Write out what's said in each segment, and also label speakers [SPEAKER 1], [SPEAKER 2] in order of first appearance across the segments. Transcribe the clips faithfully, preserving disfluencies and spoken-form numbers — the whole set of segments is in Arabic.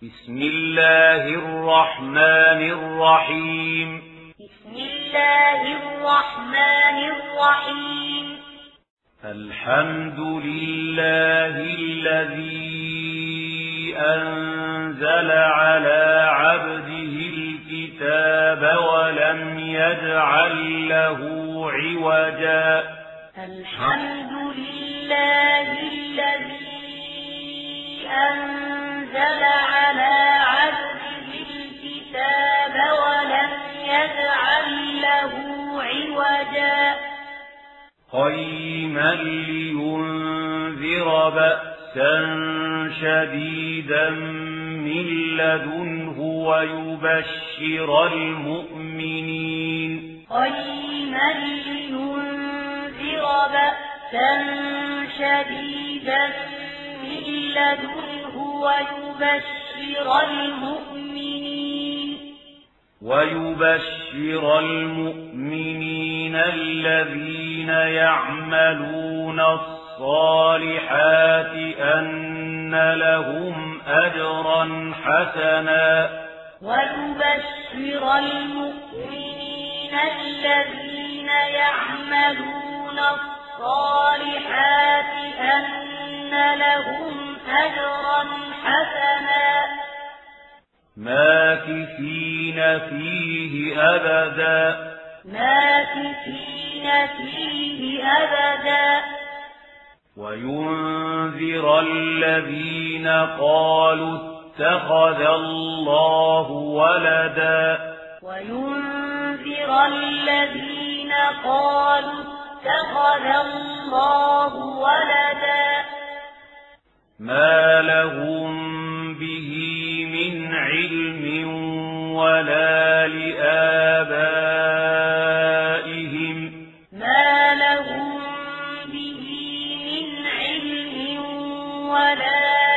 [SPEAKER 1] بسم الله الرحمن الرحيم
[SPEAKER 2] بسم الله الرحمن الرحيم
[SPEAKER 1] الحمد لله الذي أنزل على عبده الكتاب ولم يجعل له عوجا
[SPEAKER 2] الحمد لله الذي أنزل على عبده الكتاب ولم يجعل له عوجا
[SPEAKER 1] قيما لينذر بأسا شديدا من لدنه ويبشر المؤمنين
[SPEAKER 2] قيما لينذر بأسا شديدا من لدنه ويبشر المؤمنين
[SPEAKER 1] ويبشر المؤمنين الذين يعملون الصالحات أن لهم أجرا حسنا
[SPEAKER 2] ويبشر المؤمنين الذين يعملون الصالحات أن لهم أجرا حسنا
[SPEAKER 1] ماكثين فيه أبدا
[SPEAKER 2] ماكثين فيه أبدا
[SPEAKER 1] وينذر الذين قالوا اتخذ الله ولدا
[SPEAKER 2] وينذر الذين قالوا اتخذ الله ولدا
[SPEAKER 1] ما لهم به من علم ولا لآبائهم
[SPEAKER 2] ما لهم به من علم ولا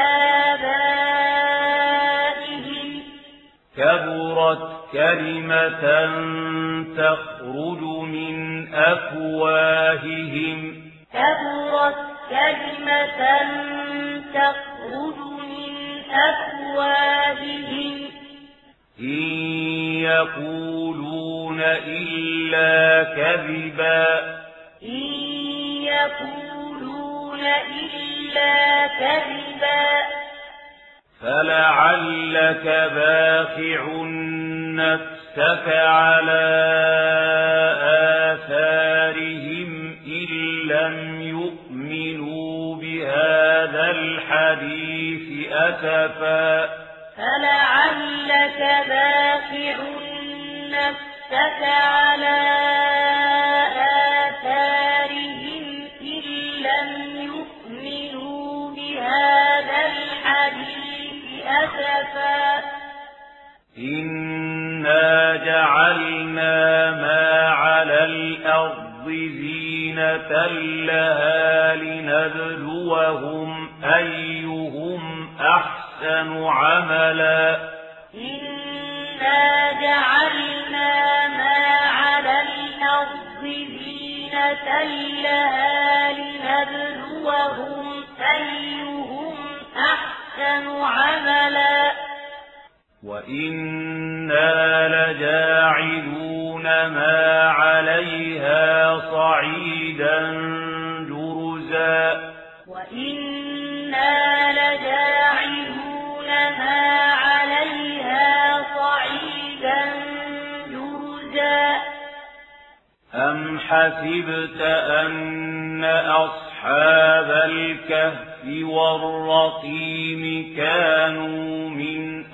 [SPEAKER 2] لآبائهم
[SPEAKER 1] كبرت كلمة تخرج من أفواههم
[SPEAKER 2] كبرت كلمة تخرج من أفواههم
[SPEAKER 1] إن يقولون إلا كذبا
[SPEAKER 2] إن يقولون إلا كذبا
[SPEAKER 1] فلعلك باخع نفسك على آثارهم إن لم يؤمنوا بهذا الحديث أسفا
[SPEAKER 2] فلعلك باخع نفسك على آثارهم إن لم يؤمنوا بهذا الحديث أسفا
[SPEAKER 1] إنا جعلنا ما على الأرض زينة لها لنبلوهم أيهم أحسن عملا
[SPEAKER 2] إنا جعلنا ما على الأرض زينة لها لنبلوهم أيهم أحسن عملا
[SPEAKER 1] وإنا لجاعلون ما عليها صعيدا جرزا
[SPEAKER 2] وإنا لجاعلون ما عليها صعيدا جرزا
[SPEAKER 1] أم حسبت أن أصحاب الكهف والرقيم كانوا من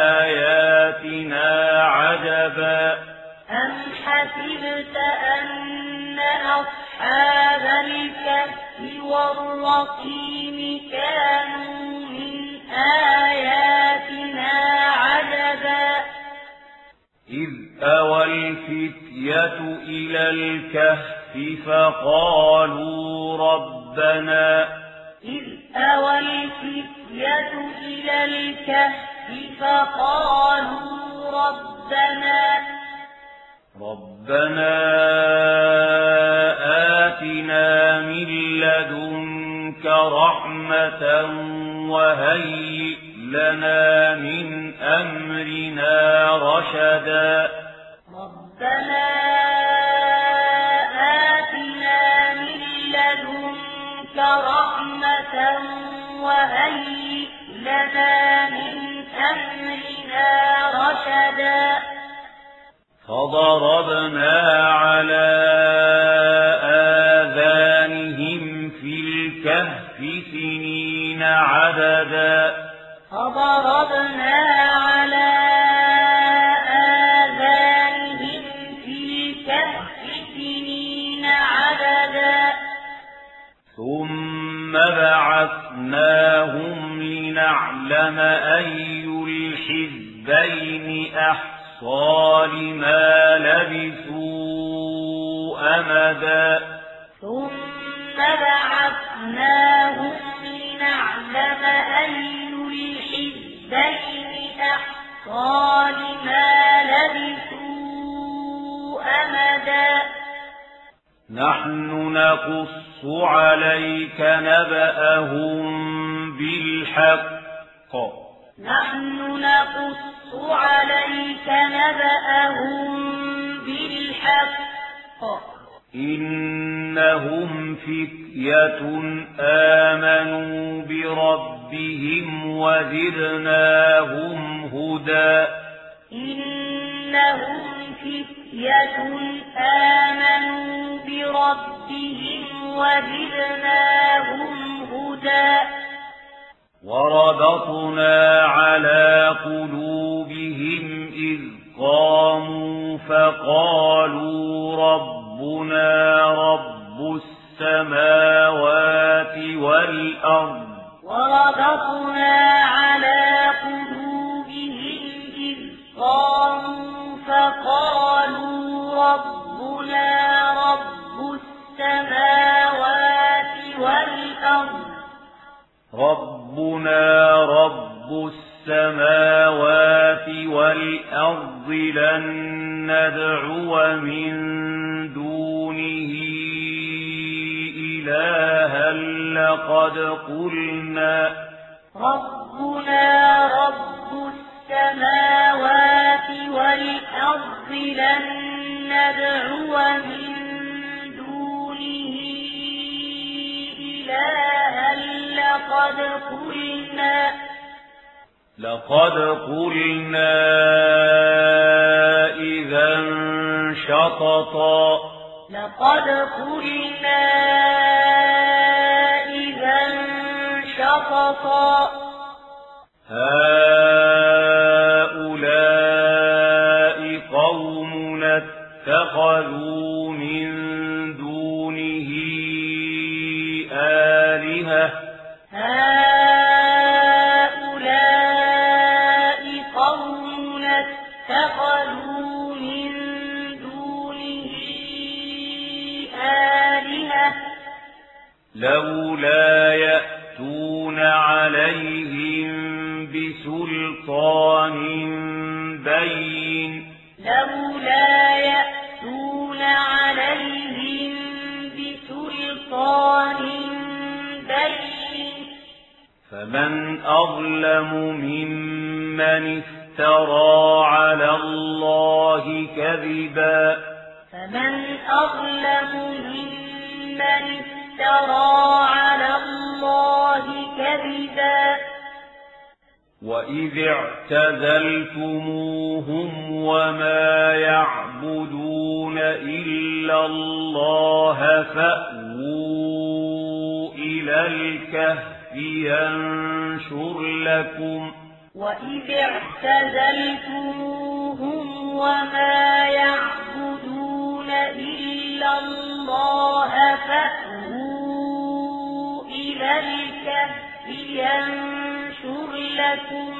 [SPEAKER 1] آياتنا عجبا
[SPEAKER 2] أم حسبت أن أصحاب الكهف والرقيم كانوا من آياتنا عجبا
[SPEAKER 1] إذ أوى الفتية إلى الكهف فقالوا ربنا
[SPEAKER 2] إذ أوى الفتية إلى الكهف فقالوا ربنا
[SPEAKER 1] ربنا آتنا من لدنك رحمة وهيئ لنا من أمرنا رشدا
[SPEAKER 2] ربنا آتنا من لدنك رحمة وهيئ لنا من أمرنا رشدا
[SPEAKER 1] فضربنا على آذانهم في الكهف سنين عددا
[SPEAKER 2] فضربنا على آذانهم في الكهف سنين عددا
[SPEAKER 1] ثم بعثناهم لنعلم أي الحزبين أحصى لما لبثوا أمدا
[SPEAKER 2] ثم بعثناهم لنعلم أي الحزبين أحصى لما لبثوا أمدا
[SPEAKER 1] نحن نقص عليك نبأهم بالحق
[SPEAKER 2] نحن نقص عليك نبأهم بالحق
[SPEAKER 1] إنهم فتية آمنوا بربهم وزدناهم هدى
[SPEAKER 2] إنهم فتية آمنوا بربهم وزدناهم هدى
[SPEAKER 1] وربطنا على قلوبهم إذ قاموا فقالوا ربنا رب السماوات والأرض
[SPEAKER 2] وربطنا على قلوبهم إذ قاموا فقالوا ربنا رب السماوات والأرض
[SPEAKER 1] ربنا رب السماوات والأرض لن ندعو من دونه إلها لقد قلنا
[SPEAKER 2] ربنا رب السماوات والأرض لن ندعو من دونه إلها لقد قلنا
[SPEAKER 1] لقد قلنا إذا شططا
[SPEAKER 2] لقد قلنا إذا شططا
[SPEAKER 1] هؤلاء قوم اتخذوا من دونه آلهة
[SPEAKER 2] هؤلاء قوم اتخذوا من دونه آلهة
[SPEAKER 1] لولا يأتون عليهم بسلطان بين
[SPEAKER 2] لولا يأتون عليهم بسلطان بين
[SPEAKER 1] فمن أظلم ممن افترى على الله كذبا
[SPEAKER 2] فمن أظلم ممن افترى على الله كذبا
[SPEAKER 1] وإذ اعتزلتموهم وما يعبدون إلا الله فأووا إلى الكهف ينشر لكم
[SPEAKER 2] وإذ اعتزلتموهم وما يعبدون إلا الله فأووا إلى الكهف ينشر لكم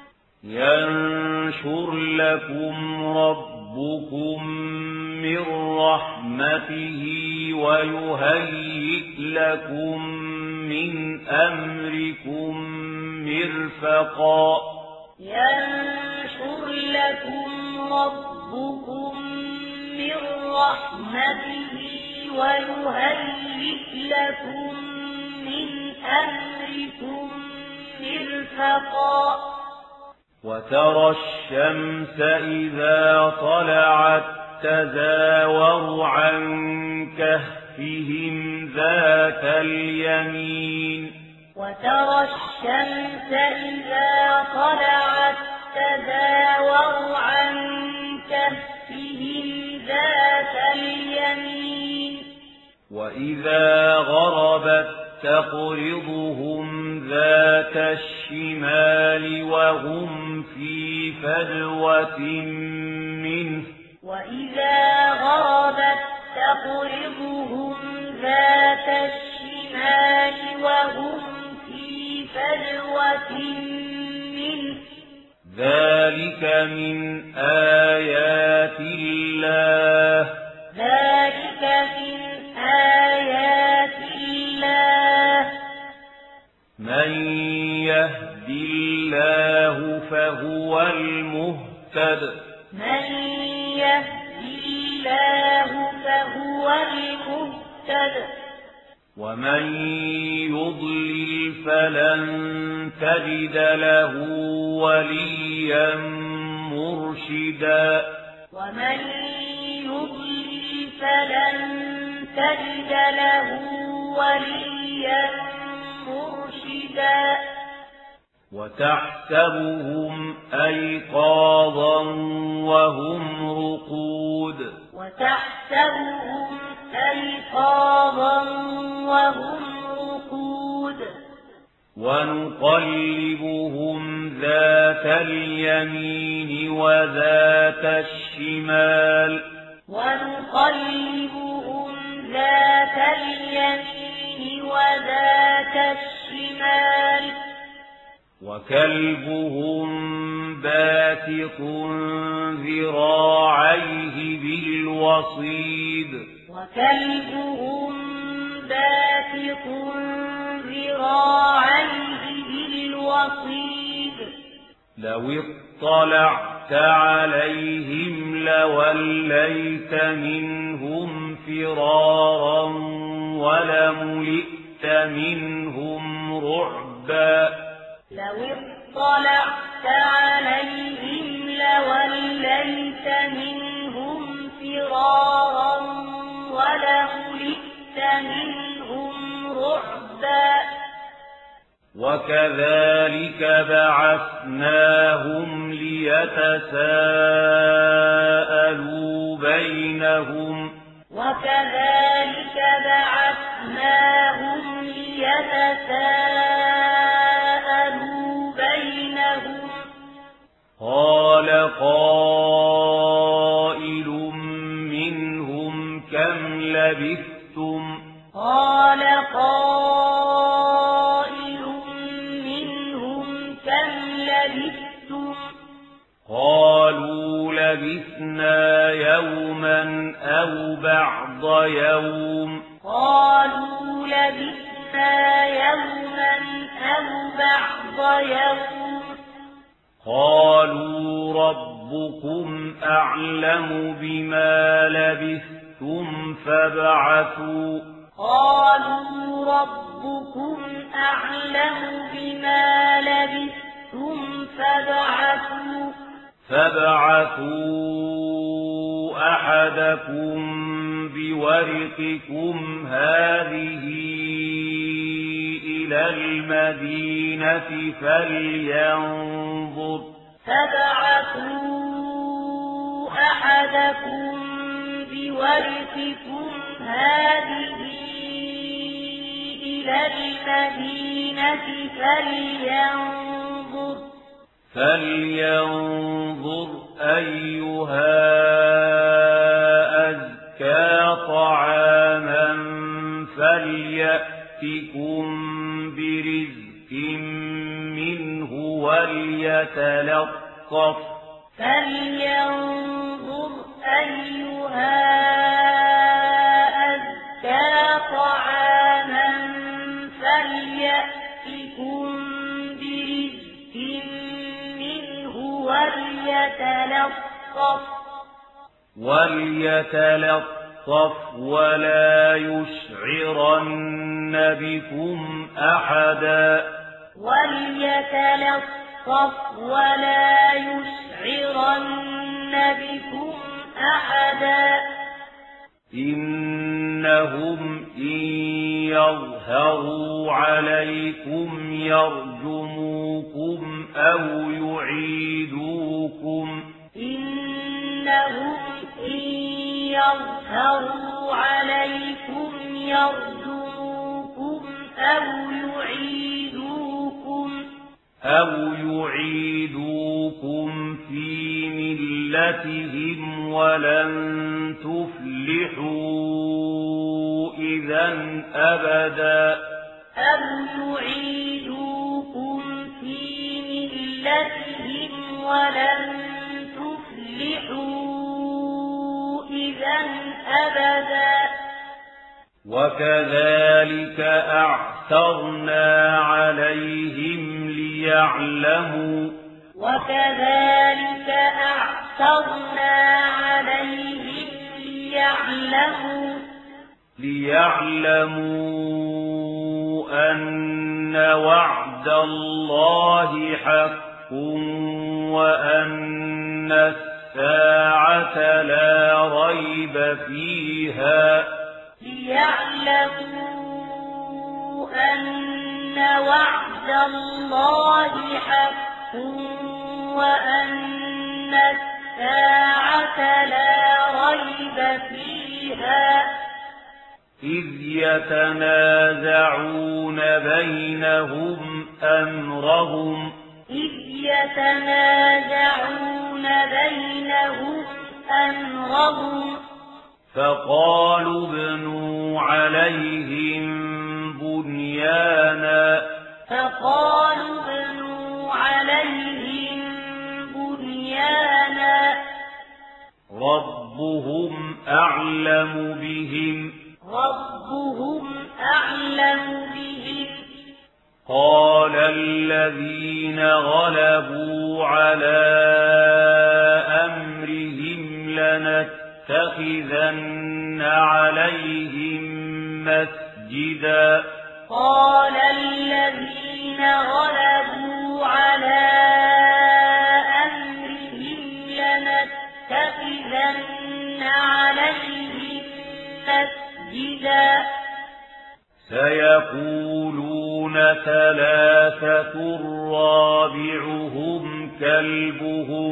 [SPEAKER 1] ينشر لكم ربكم من رحمته ويهيئ لكم من أمركم مرفقا
[SPEAKER 2] ينشر لكم ربكم من رحمته ويهيئ لكم من أمركم مرفقا
[SPEAKER 1] وترى الشمس إذا طلعت تزاور عن كهفهم ذات اليمين
[SPEAKER 2] وترى الشمس إذا طلعت تزاور عن كهفهم ذات اليمين
[SPEAKER 1] وإذا غربت تقرضهم ذات الشمال وهم في فجوة منه
[SPEAKER 2] وإذا غربت تقرضهم ذات الشمال وهم في فجوة منه
[SPEAKER 1] ذلك من آيات الله
[SPEAKER 2] ذلك من آيات الله
[SPEAKER 1] من يهد الله فهو المهتد
[SPEAKER 2] من يهد الله فهو المهتد
[SPEAKER 1] ومن يضلل فلن تجد له وليا مرشدا
[SPEAKER 2] ومن يضلل فلن تجد له وليا مرشدا
[SPEAKER 1] وتحسبهم أيقاظا وهم رقود
[SPEAKER 2] وتحسبهم أيقاظا وهم رقود
[SPEAKER 1] ونقلبهم ذات اليمين وذات الشمال
[SPEAKER 2] ونقلبهم ذات اليمين وذات الشمال
[SPEAKER 1] وكلبهم باسط ذراعيه بالوصيد
[SPEAKER 2] وكلبهم باسط ذراعيه بالوصيد
[SPEAKER 1] لو اطلعت عليهم لوليت منهم فرارا ولملئت منهم رعبا
[SPEAKER 2] لو اطلعت عليهم لوليت منهم فرارا ولملئت منهم رعبا
[SPEAKER 1] وكذلك بعثناهم ليتساءلوا بينهم
[SPEAKER 2] وكذلك بعثناهم ليتساءلوا بينهم
[SPEAKER 1] قال قائل منهم كم لبثتم
[SPEAKER 2] قال قائل منهم كم لبثتم
[SPEAKER 1] قالوا لبثنا يوما أو بعض يوم
[SPEAKER 2] قالوا لبثنا يوما أو بعض يوم
[SPEAKER 1] قالوا ربكم أعلم بما لبثتم فابعثوا
[SPEAKER 2] قالوا ربكم أعلم بما لبثتم فابعثوا
[SPEAKER 1] فابعثوا أحدكم بورقكم هذه إلى المدينة فلينظر
[SPEAKER 2] فابعثوا أحدكم بورقكم هذه إلى المدينة فلينظر
[SPEAKER 1] فلينظر أيها أزكى طعاما فليأتكم برزق منه وليتلطف
[SPEAKER 2] فلينظر أيها أزكى طعاما فليأتكم برزق منه وليتلطف
[SPEAKER 1] وليتلطف ولا يشعرن بكم أحدا
[SPEAKER 2] وليتلطف ولا يشعرن بكم أحدا
[SPEAKER 1] إنهم إن يظهروا عليكم يرجموكم أو يعيدوكم
[SPEAKER 2] إنهم إن يظهروا عليكم يرجموكم أو يعيدوكم
[SPEAKER 1] أو يعيدوكم في ملتهم ولن تفلحوا إذا أبدا
[SPEAKER 2] أو يعيدوكم في ملتهم ولن تفلحوا إذا أبدا
[SPEAKER 1] وكذلك أعثرنا عليهم ليعلموا
[SPEAKER 2] وكذلك أعثرنا عليهم ليعلموا
[SPEAKER 1] ليعلموا أن وعد الله حق وأن الساعة لا ريب فيها
[SPEAKER 2] ليعلموا أن وعد الله حق وأن الساعة لا ريب فيها
[SPEAKER 1] إذ يتنازعون بينهم أمرهم
[SPEAKER 2] إذ يتنازعون بينهم أمرهم
[SPEAKER 1] فقالوا ابنوا عليهم بنيانا
[SPEAKER 2] فقالوا ابنوا عليهم بنيانا
[SPEAKER 1] ربهم أعلم بهم
[SPEAKER 2] ربهم أعلم بهم
[SPEAKER 1] قال الذين غلبوا على أمرهم لنتخذن عليهم مسجدا
[SPEAKER 2] قال الذين غلبوا على أمرهم لنتخذن عليهم مسجدا
[SPEAKER 1] سيقولون ثلاثة رابعهم كلبهم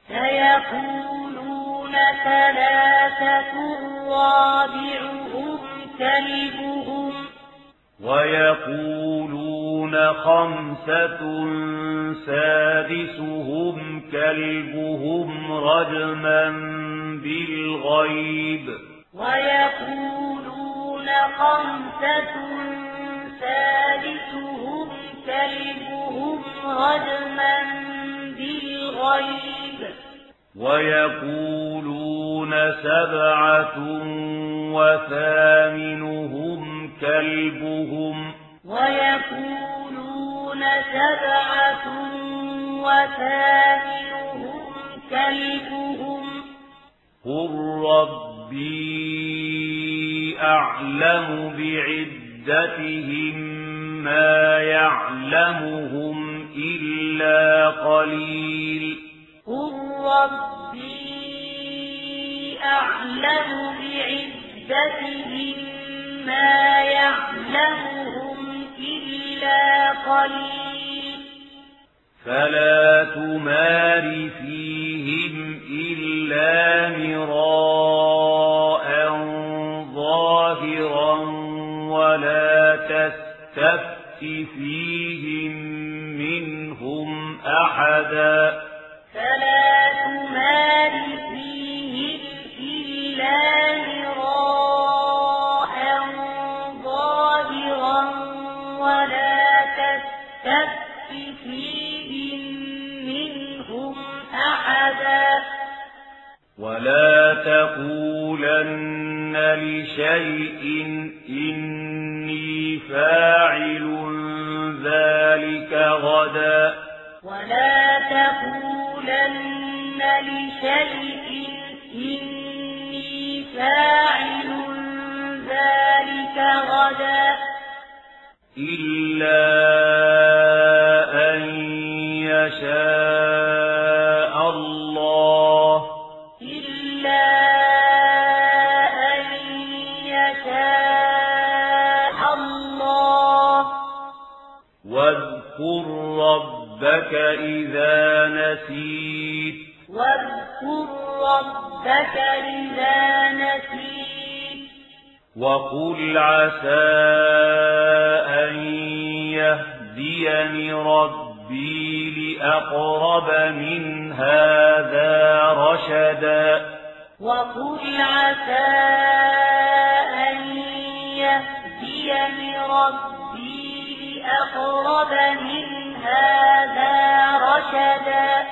[SPEAKER 2] سيقولون ثلاثة رابعهم كلبهم
[SPEAKER 1] ويقولون خمسة سادسهم كلبهم رجما بالغيب
[SPEAKER 2] ويقولون خمسة سادسهم كلبهم رجما بالغيب
[SPEAKER 1] ويقولون سبعة وثامنهم كلبهم
[SPEAKER 2] ويقولون سبعة وثامنهم كلبهم
[SPEAKER 1] قل ربي أعلم بعدتهم ما يعلمهم إلا قليل
[SPEAKER 2] قل ربي أعلم بعدتهم ما يعلمهم إلا قليل
[SPEAKER 1] فلا تمار فيهم إلا مراء ظاهرا ولا تستفت فيهم منهم أحدا
[SPEAKER 2] فلا تمار فيهم إلا مراء ظاهرا ولا تستفت فيهم منهم أحدا
[SPEAKER 1] ولا تقولن لشيء إني فاعل ذلك غدا
[SPEAKER 2] ولا تقولن لشيء إني فاعل ذلك غدا
[SPEAKER 1] إلا ربك إذا نسيت
[SPEAKER 2] واذكر ربك إذا نسيت
[SPEAKER 1] وقل عسى أن يهديني ربي لأقرب من هذا رشدا
[SPEAKER 2] وقل عسى أن يهديني ربي لأقرب من هذا رشدا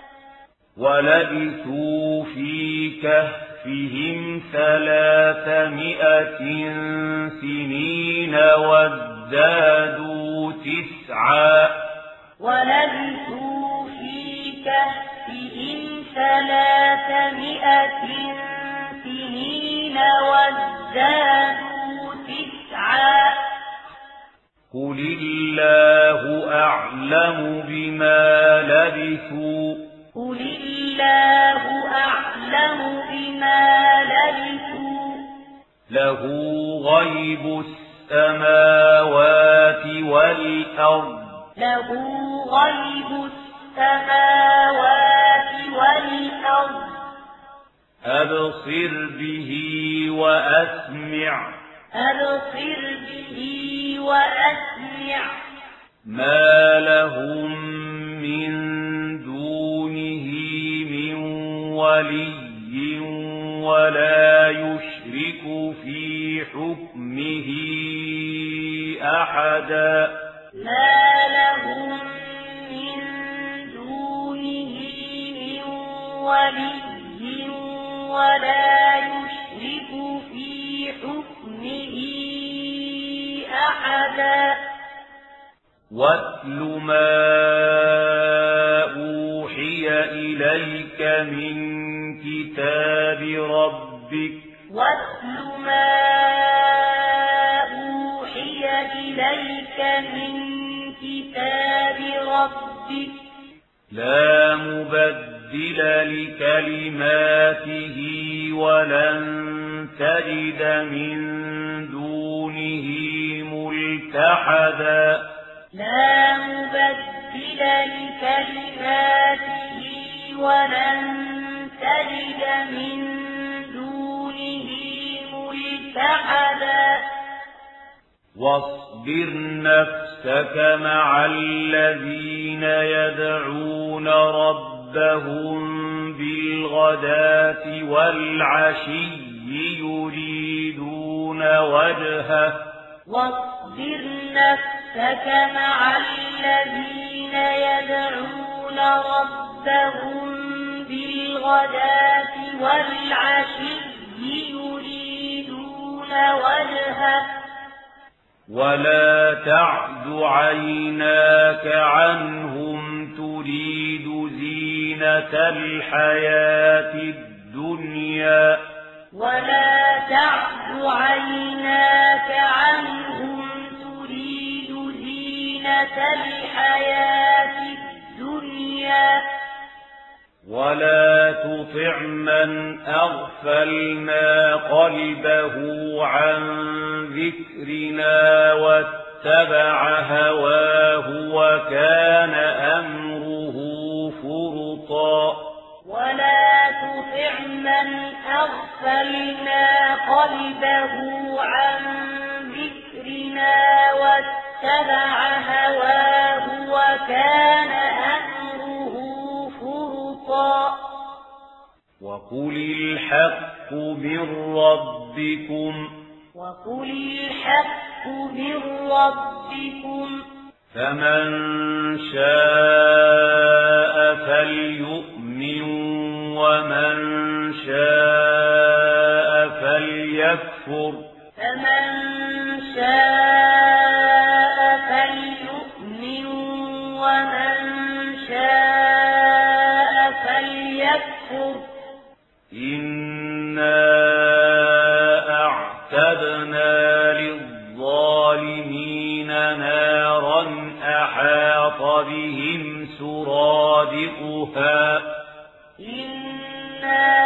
[SPEAKER 1] ولبثوا في كهفهم ثلاثمائة سنين وازدادوا تسعا
[SPEAKER 2] ولبثوا في كهفهم ثلاثمائة سنين وازدادوا تسعا
[SPEAKER 1] قل الله أعلم بما لبثوا
[SPEAKER 2] قل الله أعلم بما لبثوا
[SPEAKER 1] له غيب السماوات والأرض
[SPEAKER 2] له غيب السماوات والأرض
[SPEAKER 1] أبصر به وأسمع
[SPEAKER 2] أبصر به وأسمع
[SPEAKER 1] ما لهم من دونه من ولي ولا يشرك في حكمه أحدا
[SPEAKER 2] ما لهم من دونه من ولي ولا يشرك في حكمه أحدا
[SPEAKER 1] واتل ما أوحي إليك من كتاب ربك
[SPEAKER 2] واتل ما أوحي إليك من كتاب ربك
[SPEAKER 1] لا مبدل لكلماته ولن تجد من دونه ملتحدا
[SPEAKER 2] لا مبدل لكلماته ولن تجد من دونه ملتحدا
[SPEAKER 1] واصبر نفسك مع الذين يدعون ربهم بالغداة والعشي يريدون وجهه
[SPEAKER 2] واصبر نفسك مع الذين يدعون ربهم بالغداة والعشي يريدون وجهه
[SPEAKER 1] ولا تعد عيناك عنهم تريد زينة الحياة الدنيا
[SPEAKER 2] ولا تعد عيناك عنهم تريد زينة الحياة الدنيا
[SPEAKER 1] ولا تطع من أغفلنا قلبه عن ذكرنا واتبع هواه وكان أمره فرطا
[SPEAKER 2] ولا تطع من أغفلنا قلبه عن ذكرنا واتبع هواه وكان أمره فرطا
[SPEAKER 1] وقل الحق من ربكم
[SPEAKER 2] وقل الحق من ربكم
[SPEAKER 1] فمن شاء فليؤمن ومن شاء فليكفر
[SPEAKER 2] فمن شاء فليؤمن ومن شاء فليكفر
[SPEAKER 1] إنا أعتدنا للظالمين نارا أحاط بهم سرادقها
[SPEAKER 2] إنا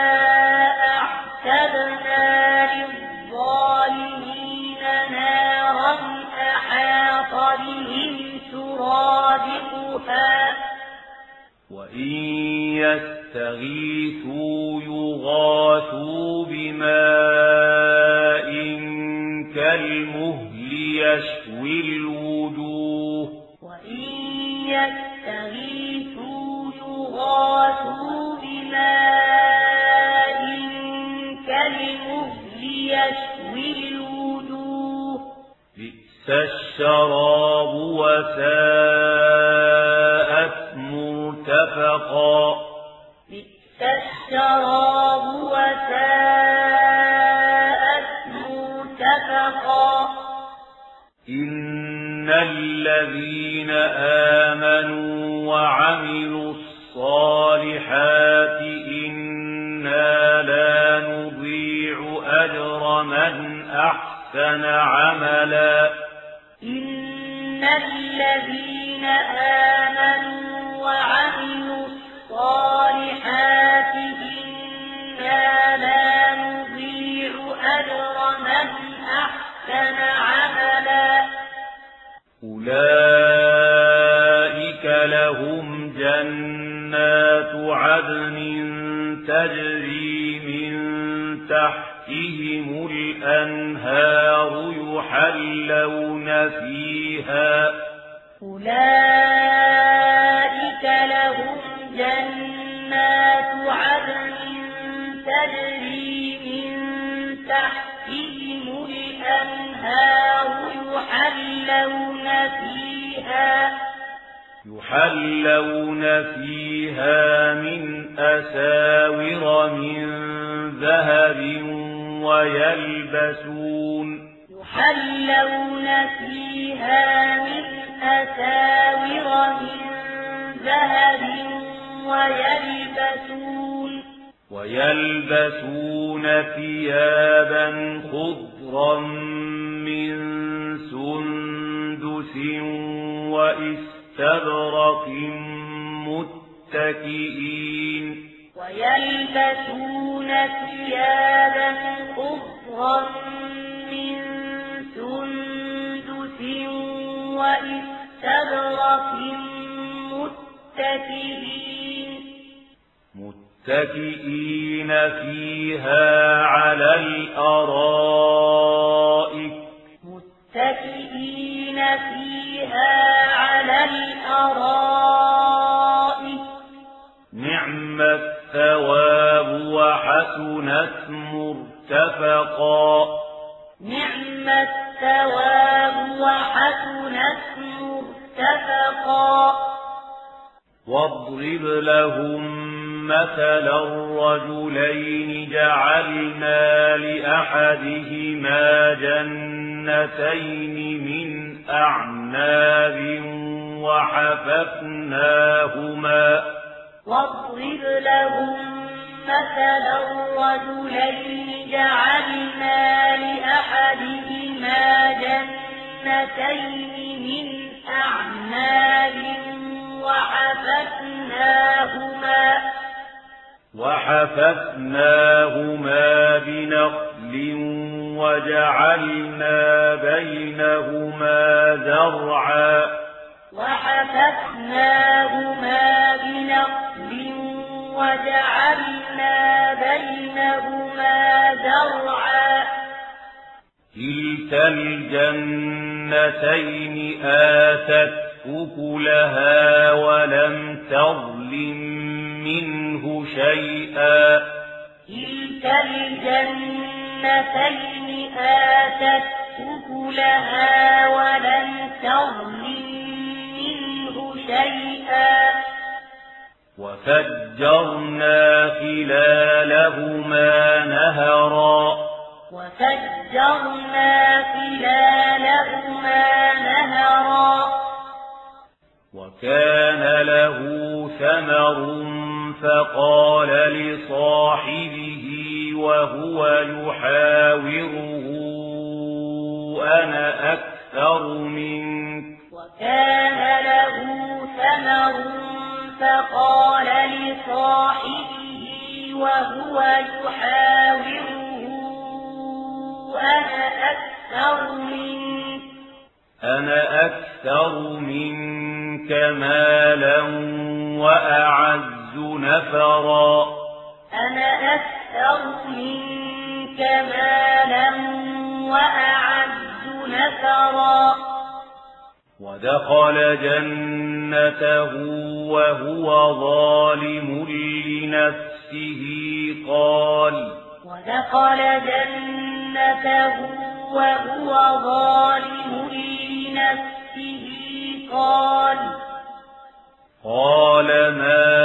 [SPEAKER 2] أعتدنا للظالمين نارا أحاط بهم سرادقها
[SPEAKER 1] وإن يستغيثوا يغاثوا بماء كالمهل يشوي الوجوه
[SPEAKER 2] وإن يستغيثوا يغاثوا بماء كالمهل يشوي الوجوه
[SPEAKER 1] بئس الشراب وساءت مرتفقا
[SPEAKER 2] بئس الشراب وساءت مرتفقا
[SPEAKER 1] إن الذين آمنوا وعملوا الصالحات إنا لا نضيع أجر من أحسن عملا
[SPEAKER 2] إن الذين آمنوا وعملوا الصالحات إنا لا نضيع أجر من أحسن عملا
[SPEAKER 1] أولئك لهم جنات عدن تجري من تحتهم الأنهار يحلون فيها
[SPEAKER 2] أولئك لهم جنات عدن تجري من تحتهم الأنهار يحلون فيها
[SPEAKER 1] يحلون فيها من أساور من ذهب ويلبسون
[SPEAKER 2] يحلون فيها من أساور من ذهب ويلبسون
[SPEAKER 1] ويلبسون ثيابا خضرا من سندس وإستبرق متكئين
[SPEAKER 2] ويلبسون ثيابا خضرا من سندس وإستبرق متكئين
[SPEAKER 1] متكئين فيها على الأرائك
[SPEAKER 2] متكئين فيها على الأرائك
[SPEAKER 1] نعم الثواب وحسنت مرتفقا
[SPEAKER 2] نعم الثواب وحسنت مرتفقا
[SPEAKER 1] واضرب لهم مثلا الرجلين جعلنا لأحدهما جنتين من أعناب وحففناهما
[SPEAKER 2] واضرب لهم مثلا الرجلين جعلنا لأحدهما جنتين من أعناب وحففناهما
[SPEAKER 1] وحففناهما بنخل وجعلنا بينهما زرعا
[SPEAKER 2] وحففناهما بنخل وجعلنا بينهما زرعا
[SPEAKER 1] كلتا الجنتين آتت أكلها ولم تظلم منه شيئا
[SPEAKER 2] كلتا الجنتين آتت أكلها ولم تظلم منه شيئا
[SPEAKER 1] وفجرنا خلالهما نهرا
[SPEAKER 2] وفجرنا خلالهما نهرا
[SPEAKER 1] وكان له ثمر فقال لصاحبه وهو يحاوره أنا أكثر منك
[SPEAKER 2] وكان له ثمر فقال لصاحبه وهو يحاوره أنا أكثر منك
[SPEAKER 1] أنا أكثر منك مالا وأعز نفرا
[SPEAKER 2] أنا أكثر منك مالا وأعز نفرا
[SPEAKER 1] ودخل جنته وهو ظالم لنفسه قال
[SPEAKER 2] ودخل جنته وهو ظالم لنفسه قال
[SPEAKER 1] قال ما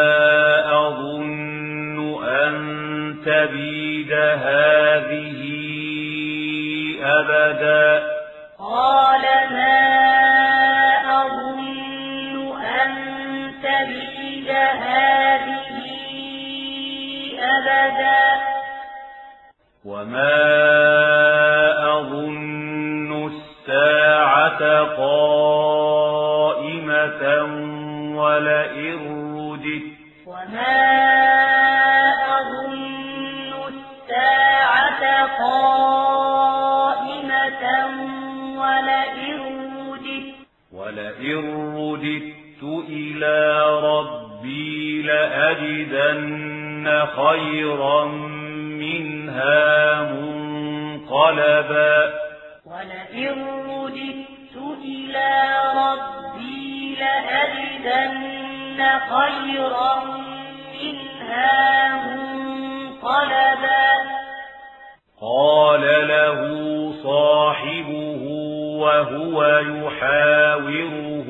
[SPEAKER 1] أظن أن تبيد هذه أبدا
[SPEAKER 2] قال ما أظن أن تبيد هذه أبدا
[SPEAKER 1] وما أظن الساعة قائمة ولئن رددت
[SPEAKER 2] وما أظن الساعة قائمة ولئن رددت
[SPEAKER 1] ولئن رددت إلى ربي لأجدن خيرا منها منقلبا
[SPEAKER 2] ولئن رددت إلى ربي لأجدن خيرا منها منقلبا
[SPEAKER 1] قال له صاحبه وهو يحاوره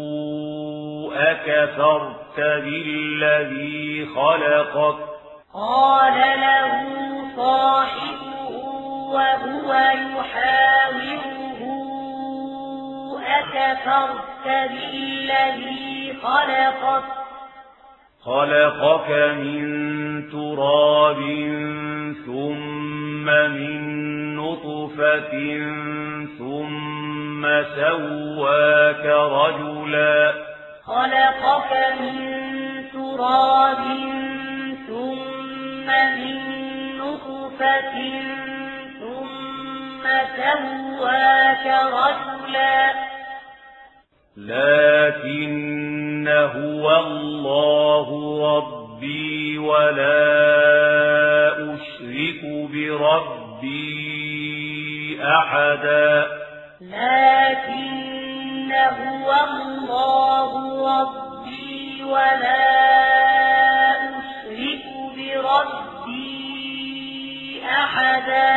[SPEAKER 1] أكفرت بالذي خلقك
[SPEAKER 2] قال له صاحبه وهو يحاوره أكفرت بالذي خلقك
[SPEAKER 1] خلقك من تراب ثم من نطفة ثم سواك رجلا
[SPEAKER 2] خلقك من تراب ثم من نطفة ثم سواك رجلا
[SPEAKER 1] لكن هو الله ربي ولا أشرك بربي أحدا
[SPEAKER 2] لكن هو الله ربي ولا أشرك بربي أحدا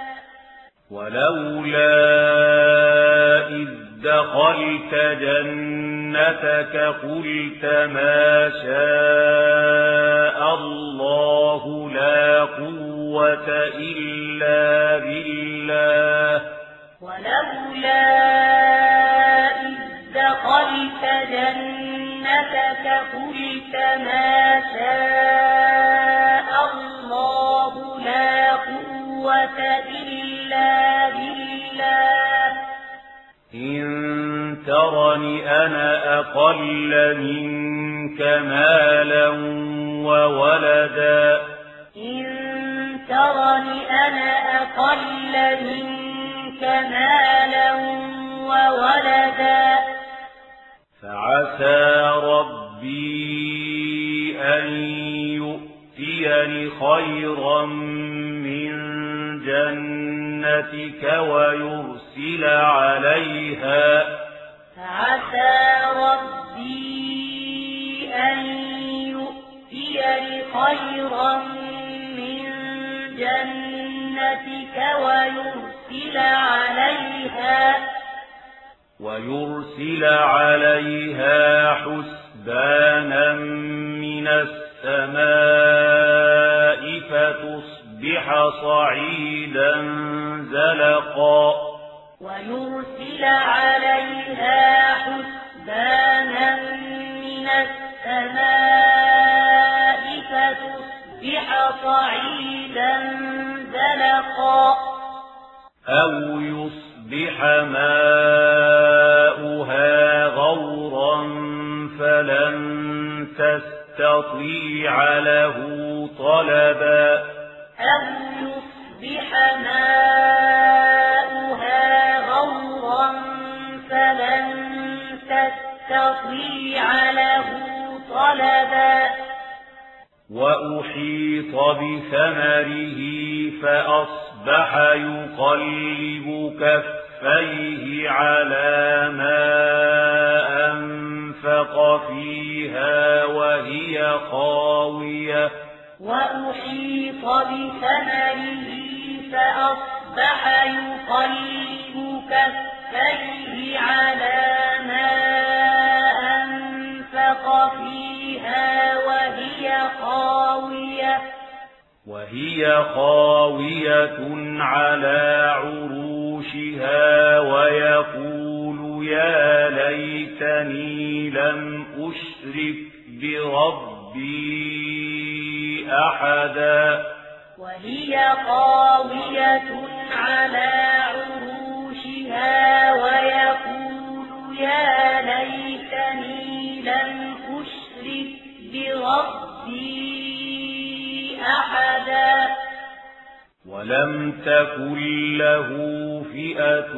[SPEAKER 1] ولولا إذ دخلت جنتك قلت ما شاء الله لا قوة إلا بالله
[SPEAKER 2] ولولا إذ دخلت جنتك قلت ما شاء الله لا قوة إلا بالله
[SPEAKER 1] إن ترني أنا أقل منك مالا وولدا
[SPEAKER 2] إن ترني أنا أقل منك مالا وولدا
[SPEAKER 1] فعسى ربي أن يؤتيني خيرا من جنتك ويرسل عليها
[SPEAKER 2] فعسى ربي أن يؤتيني خيرا من جنتك ويرسل عليها
[SPEAKER 1] ويرسل عليها حسبانا من السماء فتصبح صعيدا زلقا
[SPEAKER 2] ويرسل عليها حسبانا من السماء فتصبح صعيدا زلقا
[SPEAKER 1] أو يصبح ماؤها غورا فلن تستطيع له طلبا
[SPEAKER 2] أو يصبح ماؤها غورا فلن تستطيع له
[SPEAKER 1] وأحيط بثمره فأصبح يقلب كفيه على ما أنفق فيها وهي خاوية
[SPEAKER 2] وأحيط بثمره فأصبح يقلب كفيه على ما أنفق فيها وهي خاوية
[SPEAKER 1] وهي خاوية على عروشها ويقول يا ليتني لم أشرك بربي أحدا
[SPEAKER 2] وهي خاوية على عروشها ويقول يا ليتني لم أشرك بربي أحدا
[SPEAKER 1] ولم تكن له فئة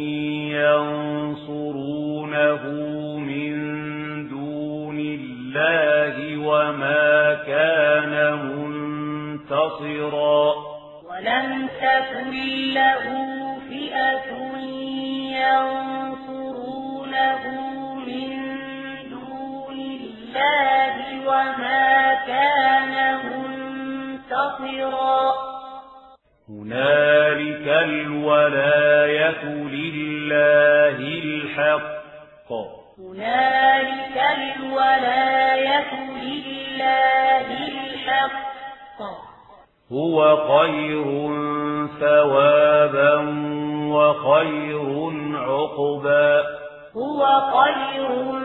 [SPEAKER 1] ينصرونه من دون الله وما كان منتصرا
[SPEAKER 2] ولم تكن له فئة ينصرونه من دون الله وما كان منتصرا
[SPEAKER 1] هنالك الولاية لله الحق
[SPEAKER 2] هنالك الولاية لله الحق
[SPEAKER 1] هو خير ثوابا وخير عقبا
[SPEAKER 2] هو خير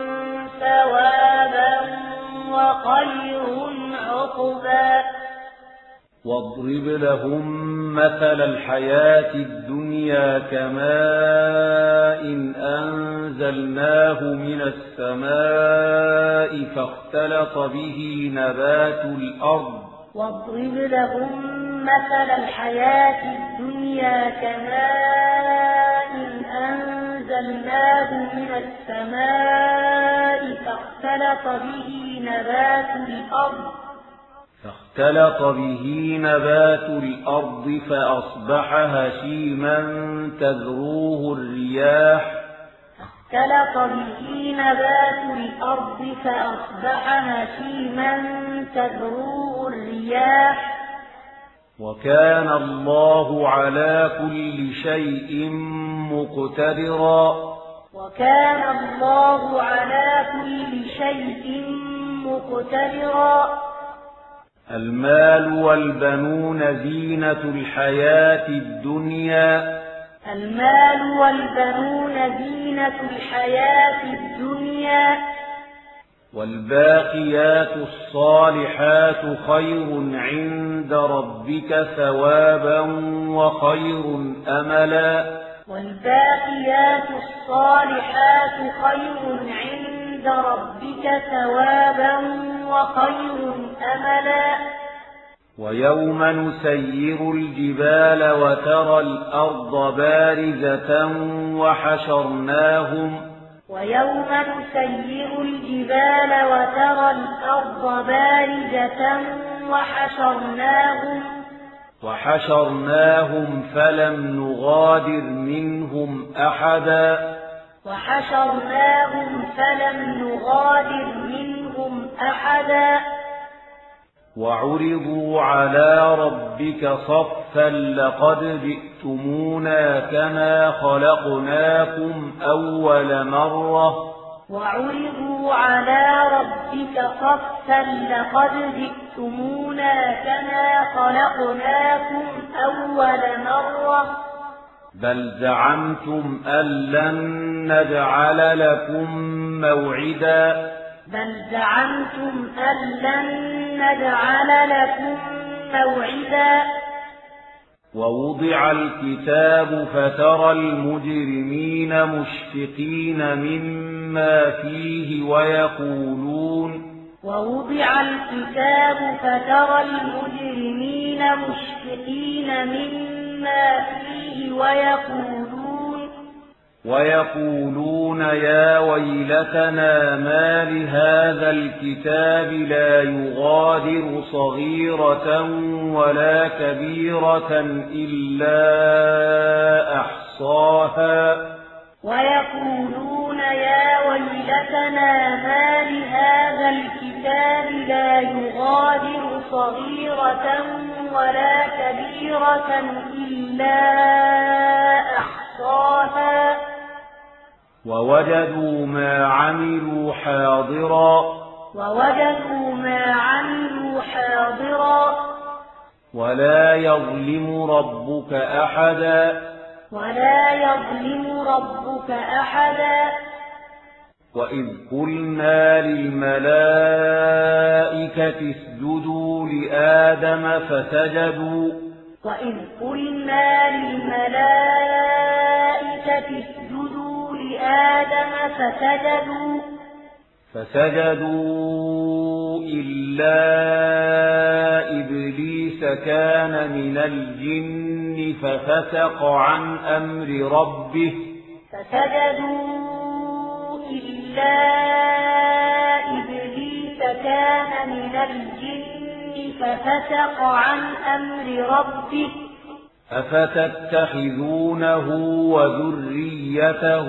[SPEAKER 2] ثوابا وخير عقبا
[SPEAKER 1] واضرب لهم مثل الحياة الدنيا كماء أنزلناه من السماء فاختلط به نبات الأرض
[SPEAKER 2] واضرب لهم مثل الحياة الدنيا كماء أنزلناه من السماء فاختلط به نبات الأرض
[SPEAKER 1] فاختلط به نبات الأرض فأصبح هشيما تذروه الرياح
[SPEAKER 2] فاختلط به نبات الأرض فأصبح هشيما تذروه الرياح
[SPEAKER 1] وكان الله على كل شيء مقتدرا
[SPEAKER 2] وكان الله على كل شيء مقتدرا
[SPEAKER 1] المال والبنون زينة الحياة الدنيا
[SPEAKER 2] المال والبنون زينة الحياة الدنيا
[SPEAKER 1] والباقيات الصالحات خير عند ربك ثوابا وخير أملا
[SPEAKER 2] والباقيات الصالحات خير عند ربك ثوابا وخير أملا
[SPEAKER 1] ويوم نسير الجبال وترى الأرض بارزة وحشرناهم
[SPEAKER 2] ويوم نسير الجبال وترى الأرض بارزة وحشرناهم
[SPEAKER 1] وحشرناهم فلم نغادر منهم أحدا
[SPEAKER 2] وحشرناهم فلم نغادر منهم أحدا
[SPEAKER 1] وعرضوا على ربك صفا لقد جئتمونا كما خلقناكم أول مرة
[SPEAKER 2] وعرضوا على ربك صفا لقد جئتمونا كما خلقناكم أول مرة
[SPEAKER 1] بل زعمتم أن لن نجعل لكم موعدا
[SPEAKER 2] بل زعمتم أن لن نجعل لكم موعدا
[SPEAKER 1] ووضع الكتاب فترى المجرمين مشفقين مما فيه ويقولون
[SPEAKER 2] ووضع الكتاب فترى المجرمين مشفقين مما فيه ويقولون
[SPEAKER 1] ويقولون يا ويلتنا ما لهذا الكتاب لا يغادر صغيرة ولا كبيرة إلا أحصاها
[SPEAKER 2] ويقولون يا ويلتنا ما لهذا الكتاب لا يغادر صغيرة ولا كبيرة إلا أحصاها
[SPEAKER 1] ووجدوا ما عملوا حاضرا
[SPEAKER 2] ووجدوا ما عملوا حاضرا
[SPEAKER 1] ولا يظلم ربك أحدا
[SPEAKER 2] ولا يظلم ربك أحدا
[SPEAKER 1] وإذ قلنا للملائكة اسجدوا لآدم فسجدوا
[SPEAKER 2] وإذ قلنا للملائكة اسجدوا لآدم فسجدوا
[SPEAKER 1] فسجدوا إلا إبليس كان من الجن ففسق عن أمر ربه
[SPEAKER 2] فسجدوا إلا إبليس كان من الجن ففسق عن أمر ربه
[SPEAKER 1] أفتتخذونه وذريته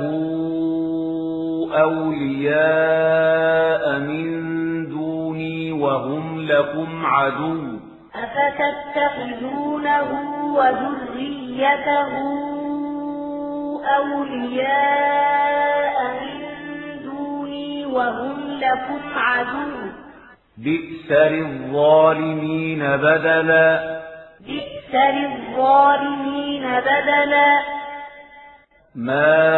[SPEAKER 1] أولياء من دوني وهم لكم عدو
[SPEAKER 2] أفتتخذونه وذريته أولياء من دوني وهم لكم عدو
[SPEAKER 1] بئس للظالمين بدلا
[SPEAKER 2] بئس للظالمين بدلا
[SPEAKER 1] ما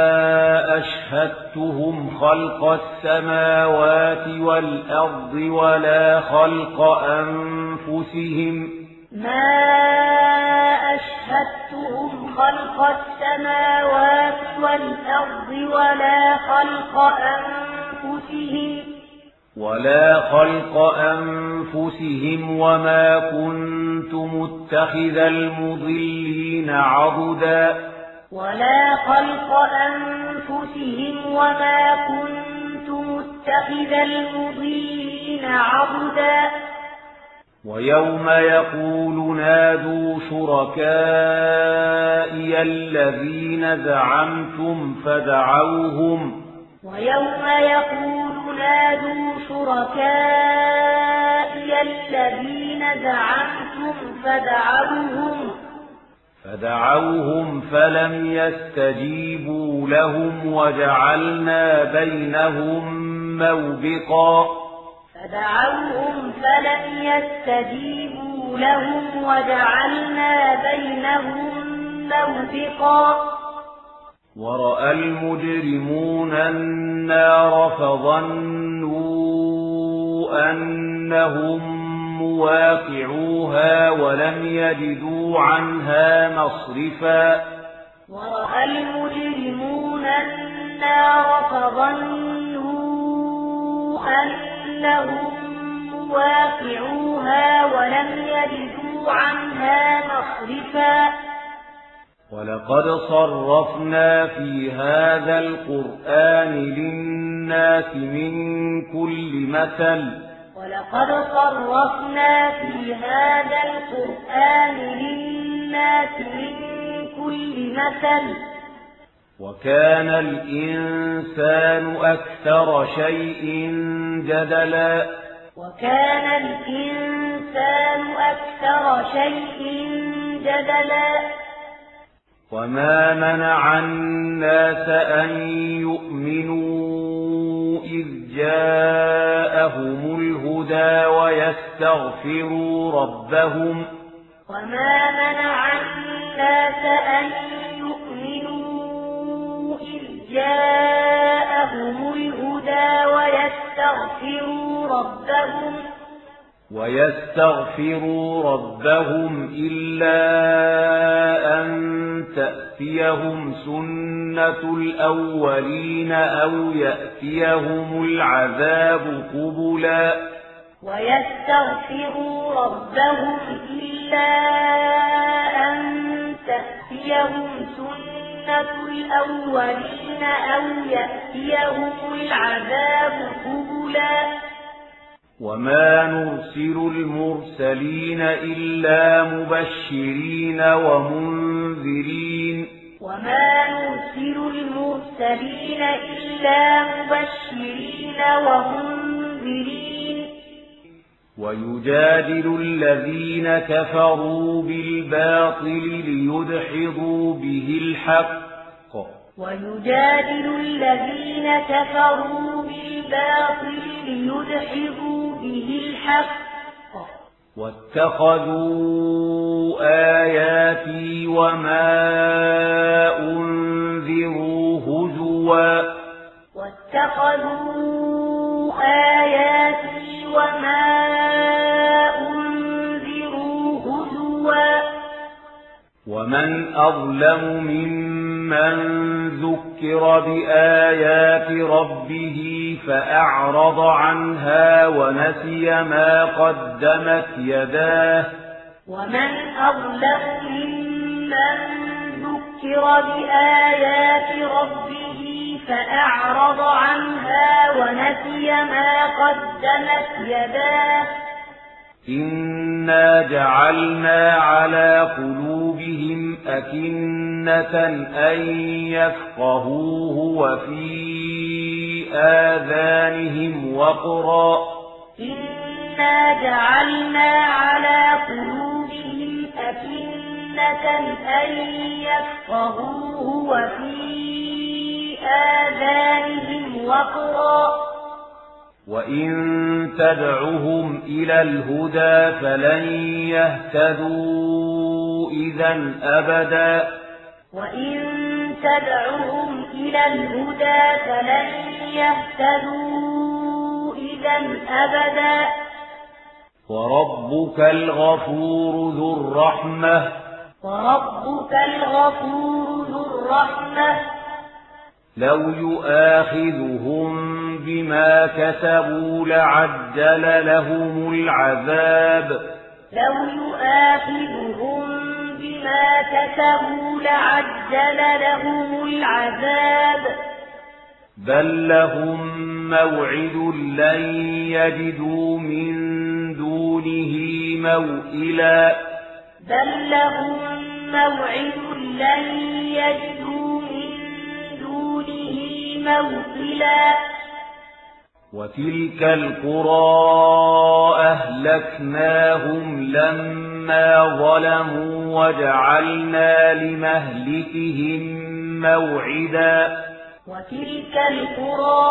[SPEAKER 1] أشهدتهم خلق السماوات والأرض ولا خلق أنفسهم
[SPEAKER 2] ما أشهدتهم خلق السماوات والأرض ولا خلق أنفسهم
[SPEAKER 1] ولا خلق أنفسهم وما كنت متخذ المضلين عضدا
[SPEAKER 2] ولا خلق أنفسهم وما كنت متخذ المضلين عضدا
[SPEAKER 1] ويوم يقول نادوا شركائي الذين زعمتم فدعوهم
[SPEAKER 2] ويوم يقول نادوا شركائي الذين زعمتم فدعوهم
[SPEAKER 1] فدعوهم فلم يستجيبوا لهم وجعلنا بينهم موبقا
[SPEAKER 2] فدعوهم فلم يستجيبوا لهم وجعلنا بينهم موبقا
[SPEAKER 1] ورأى المجرمون النار فظنوا أنهم مواقعوها ولم يجدوا عنها مصرفا
[SPEAKER 2] ورأى المجرمون النار فظنوا أنهم مواقعوها ولم يجدوا عنها مصرفا
[SPEAKER 1] ولقد صرفنا في هذا القرآن للناس من كل مثل
[SPEAKER 2] ولقد صرفنا في هذا القرآن للناس من كل مثل
[SPEAKER 1] وكان الإنسان أكثر شيء جدلا
[SPEAKER 2] وكان الإنسان أكثر شيء جدلا
[SPEAKER 1] وما منع الناس أن يؤمنوا إذ جاءهم الهدى ويستغفروا ربهم
[SPEAKER 2] وما منع الناس أن يؤمنوا إذ جاءهم الهدى ويستغفروا ربهم
[SPEAKER 1] ويستغفروا ربهم إلا أن تأتيهم سنة الأولين أو يأتيهم العذاب قبلا
[SPEAKER 2] ويستغفروا ربهم إلا أن تأتيهم سنة الأولين أو يأتيهم العذاب قبلا
[SPEAKER 1] وما نرسل المرسلين إلا مبشرين ومنذرين
[SPEAKER 2] وما نرسل المرسلين إلا مبشرين ومنذرين
[SPEAKER 1] ويجادل الذين كفروا بالباطل ليدحضوا به الحق
[SPEAKER 2] ويجادل الذين كفروا بالباطل ليدحضوا به الحق
[SPEAKER 1] واتخذوا آياتي وما أنذروا هزوا
[SPEAKER 2] واتخذوا آياتي وما أنذروا هزوا
[SPEAKER 1] ومن أظلم ممن ذكر بآيات ربه فأعرض عنها ونسي ما قدمت يداه
[SPEAKER 2] ومن أظلم ممن ذكر بآيات ربه فأعرض عنها ونسي ما قدمت يداه
[SPEAKER 1] إنا جعلنا على قلوبهم أكنة أن يفقهوه وفي آذانهم وقرا
[SPEAKER 2] إنا جعلنا على قلوبهم أكنة أن يفقهوه وفي آذانهم وقرا
[SPEAKER 1] وإن تدعهم إلى الهدى فلن يهتدوا إذا أبدا
[SPEAKER 2] وإن تدعهم إلى الهدى فلن يهتدوا إذا أبدا
[SPEAKER 1] وربك الغفور ذو الرحمة
[SPEAKER 2] وربك الغفور ذو الرحمة
[SPEAKER 1] لو يؤاخذهم بما كسبوا لعجل لهم العذاب
[SPEAKER 2] لو يؤاخذهم بما كسبوا لعجل لهم العذاب
[SPEAKER 1] بل لهم موعد لن يجدوا من دونه موئلا
[SPEAKER 2] بل لهم موعد لن يجدوا من دونه موئلا
[SPEAKER 1] وتلك القرى أهلكناهم لما ظلموا وجعلنا لمهلكهم موعدا
[SPEAKER 2] وتلك القرى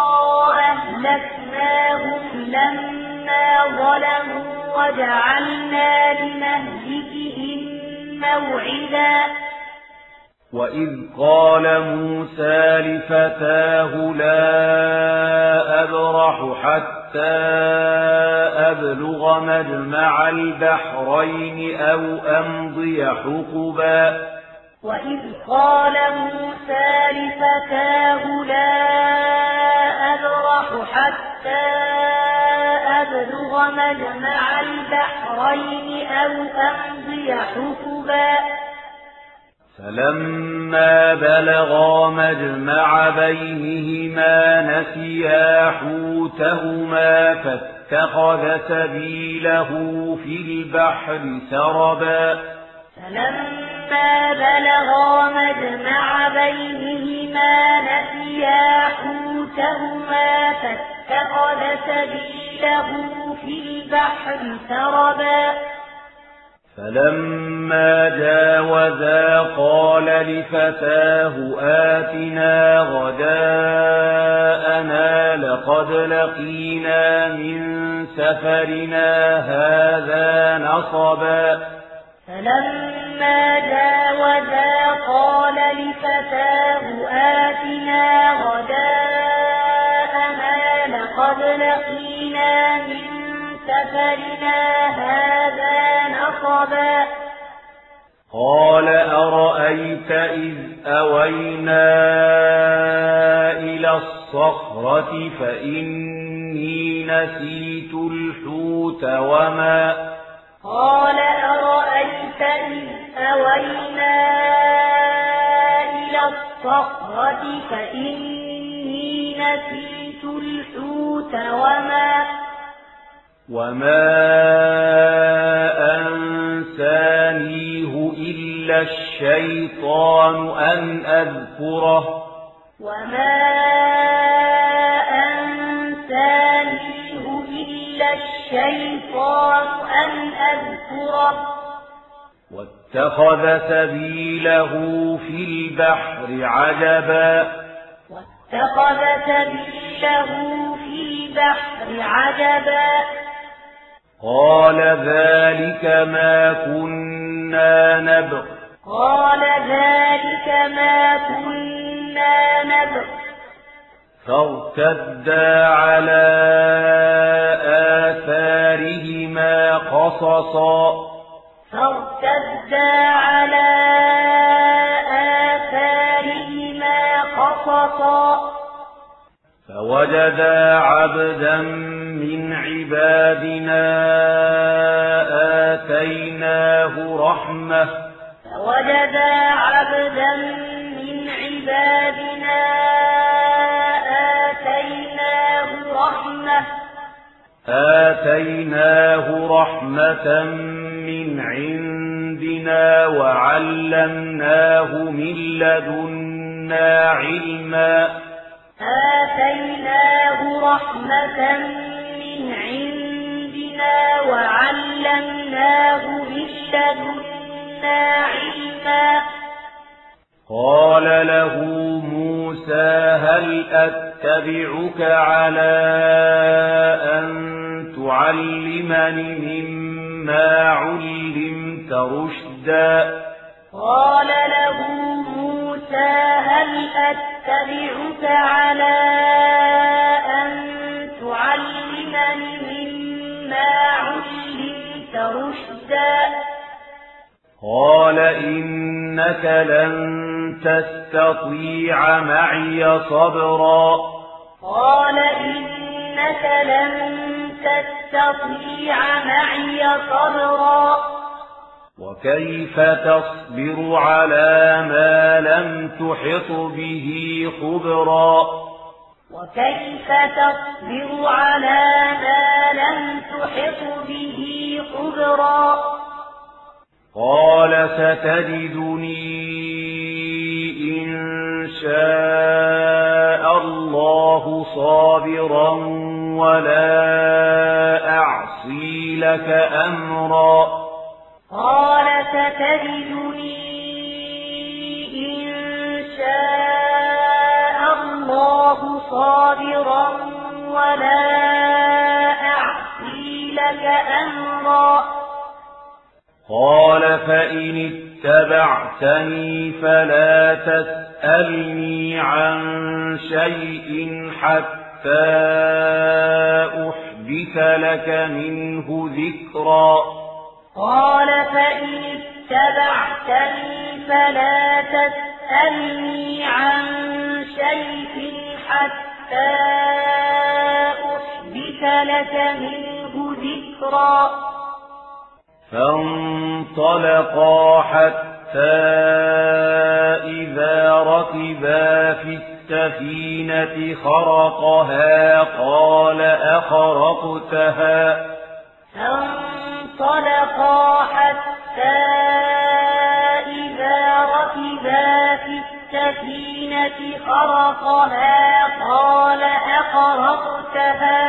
[SPEAKER 2] أهلكناهم لما ظلموا وجعلنا لمهلكهم موعدا
[SPEAKER 1] وإذ قال موسى لفتاه لا أبرح حتى أبلغ مجمع البحرين أو أمضي حقبا
[SPEAKER 2] وإذ قال موسى لفتاه لا أبرح حتى أبلغ مجمع البحرين أو أمضي حقبا
[SPEAKER 1] فلما بلغا مجمع بينهما نسيا حوتهما فاتخذ سبيله في البحر سربا
[SPEAKER 2] فلما بلغا مجمع بينهما نسيا حوتهما فاتخذ سبيله في البحر سربا
[SPEAKER 1] فلما جاوزا قال لفتاه آتنا غداءنا لقد لقينا من سفرنا هذا نصبا
[SPEAKER 2] فلما جاوزا قال لفتاه آتنا غداءنا لقد لقينا من سفرنا هذا نصبا
[SPEAKER 1] قال أرأيت إذ أوينا إلى الصخرة فإني نسيت الحوت وما
[SPEAKER 2] قال أرأيت إذ أوينا الصخرة فإني نسيت الحوت وما
[SPEAKER 1] وما أنسانيه إلا الشيطان أن أذكره
[SPEAKER 2] وما أنسانيه إلا الشيطان أن أذكره
[SPEAKER 1] واتخذ سبيله في البحر عجبا
[SPEAKER 2] واتخذ سبيله في البحر عجبا
[SPEAKER 1] قال ذلك ما كنا نبغ
[SPEAKER 2] قال ذلك ما كنا نبغ
[SPEAKER 1] فارتدا على آثارهما قصصا
[SPEAKER 2] فارتدا على آثارهما قصصا
[SPEAKER 1] فوجدا عبدا من عبادنا آتيناه رحمة
[SPEAKER 2] فوجدا عبدا من عبادنا آتيناه رحمة
[SPEAKER 1] آتيناه رحمة من عندنا وعلمناه من لدنا علما
[SPEAKER 2] آتيناه رحمة من عندنا وعلمناه من لدنا علما
[SPEAKER 1] قال له موسى هل أتبعك على أن تعلمني مما علمت رشدا
[SPEAKER 2] قال له موسى هل أتبعك على أن تعلمني مما علمت رشدا
[SPEAKER 1] قال إنك لن تستطيع معي صبرا
[SPEAKER 2] قال إنك لن تستطيع معي صبرا
[SPEAKER 1] وكيف تصبر على ما لم تحط به خبرا
[SPEAKER 2] وكيف تصبر على ما لم تحط به خبرا
[SPEAKER 1] قال ستجدني إن شاء الله صابرا ولا أعصي لك أمرا
[SPEAKER 2] قال ستجدني إن شاء الله صابرا ولا أعصي لك أمرا
[SPEAKER 1] قال فإن اتبعتني فلا تسألني عن شيء حتى أحدث لك منه ذكرا
[SPEAKER 2] قال فإن اتبعتني فلا تسألني عن شيء حتى أحدث لك منه ذكرا
[SPEAKER 1] فانطلقا حتى إذا ركبا في السفينة خرقها قال أخرقتها
[SPEAKER 2] فانطلقا حتى إذا ركبا في السفينة خرقها قال أخرقتها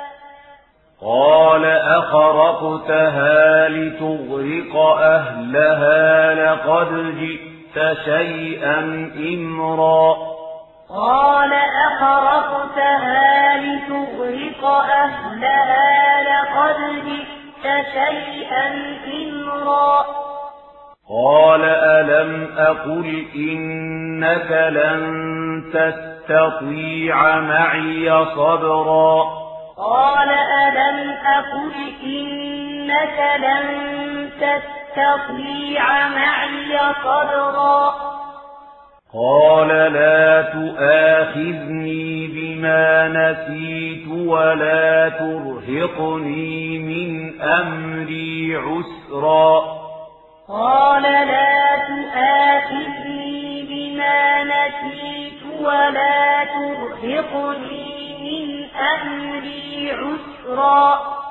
[SPEAKER 1] قال أخرقتها لتغرق أهلها لقد جئت شيئا إمرا
[SPEAKER 2] قال أخرقتها لتغرق أهلها لقد جئت شيئا إمرا
[SPEAKER 1] قال ألم أقل إنك لن تستطيع معي صبرا
[SPEAKER 2] قال ألم أقل إنك لن تستطيع معي صبرا
[SPEAKER 1] قال لا تؤاخذني بما نسيت ولا ترهقني من أمري عسرا
[SPEAKER 2] قال لا تؤاخذني بما نسيت ولا ترهقني من أمري عسرا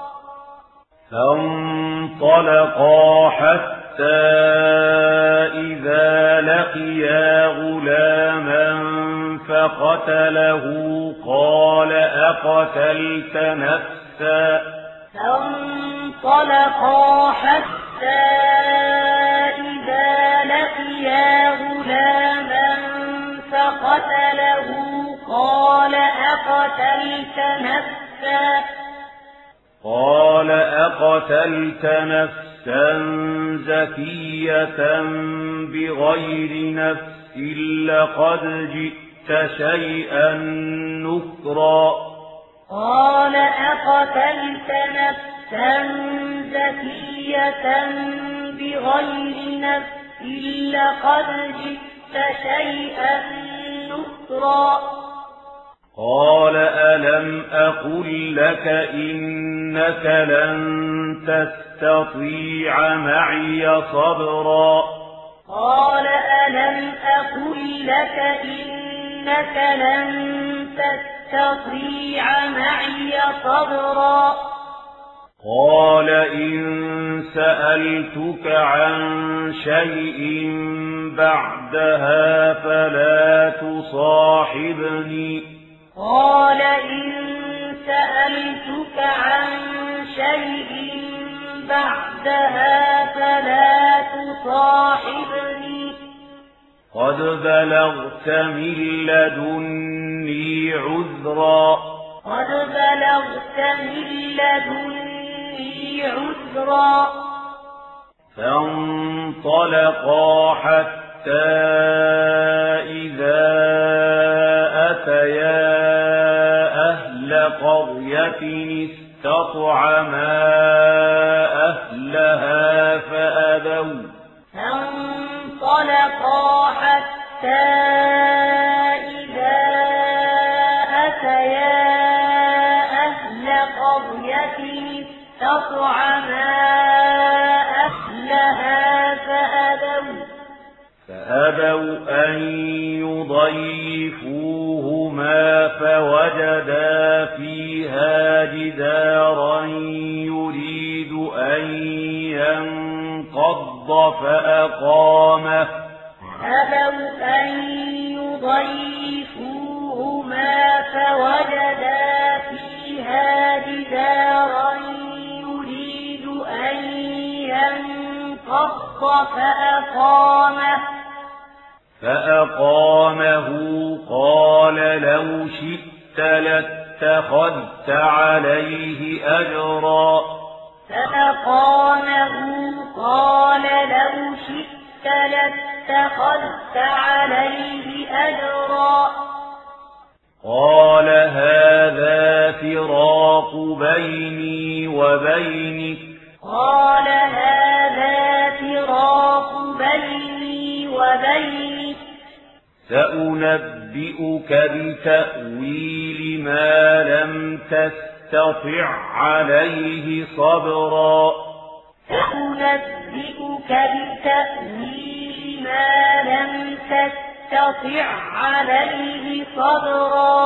[SPEAKER 1] فانطلقا حتى إذا لقيا غلاما فقتله قال أقتلت نفسا
[SPEAKER 2] فانطلقا حتى إذا لقيا غلاما فقتله قال أقتلت نفسا
[SPEAKER 1] قال أقتلت نفسا زكية بغير نفس لقد جئت شيئا نكرا
[SPEAKER 2] قال أقتلت نفسا زكية بغير نفس لقد جئت شيئا نكرا
[SPEAKER 1] قال ألم أقل لك إنك لن تستطيع معي صبرا
[SPEAKER 2] قال ألم أقل لك إنك لن تستطيع معي صبرا
[SPEAKER 1] قال إن سألتك عن شيء بعدها فلا تصاحبني
[SPEAKER 2] قال إن سألتك عن شيء بعدها فلا تصاحبني
[SPEAKER 1] قد بلغت من لدني عذرا
[SPEAKER 2] قد بلغت من لدني عذرا
[SPEAKER 1] فانطلقا حتى إذا أتيا أهل قرية استطعما أهلها فأبوا
[SPEAKER 2] فانطلقا حتى إذا أتيا أهل قرية استطعما أهلها فأبوا
[SPEAKER 1] فأبوا أن يضيفوهما فوجدا فيها جدارا يريد أن ينقض فأقامه
[SPEAKER 2] فأبوا أن يضيفوهما فوجدا فيها جدارا يريد أن ينقض فأقامه
[SPEAKER 1] فأقامه قال لو شئت لاتخذت عليه أجرا
[SPEAKER 2] فأقامه قال لو شئت لاتخذت عليه أجرا
[SPEAKER 1] قال هذا فراق بيني وبينك
[SPEAKER 2] قال هذا فراق بيني وبينك
[SPEAKER 1] سأنبئك بتأويل ما لم تستطع عليه صبرا
[SPEAKER 2] سأنبئك بتأويل ما لم تستطع عليه صبرا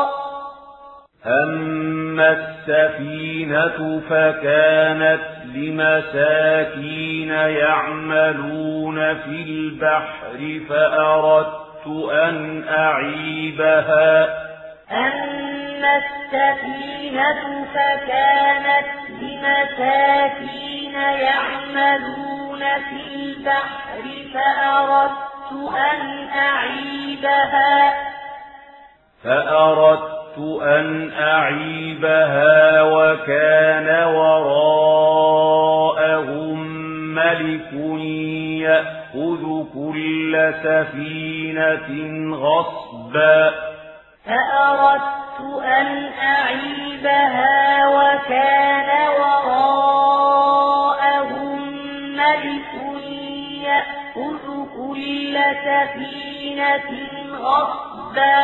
[SPEAKER 1] أما السفينة فكانت لمساكين يعملون في البحر فأردت أن أعيبها
[SPEAKER 2] أما السفينة فكانت لمساكين يعملون في البحر فأردت أن أعيبها
[SPEAKER 1] فأردت أن أعيبها وكان وراءهم ملك يأخذ كل سفينة غصبا
[SPEAKER 2] فأردت أن أعيبها وكان وراءهم ملك يأخذ كل سفينة غصبا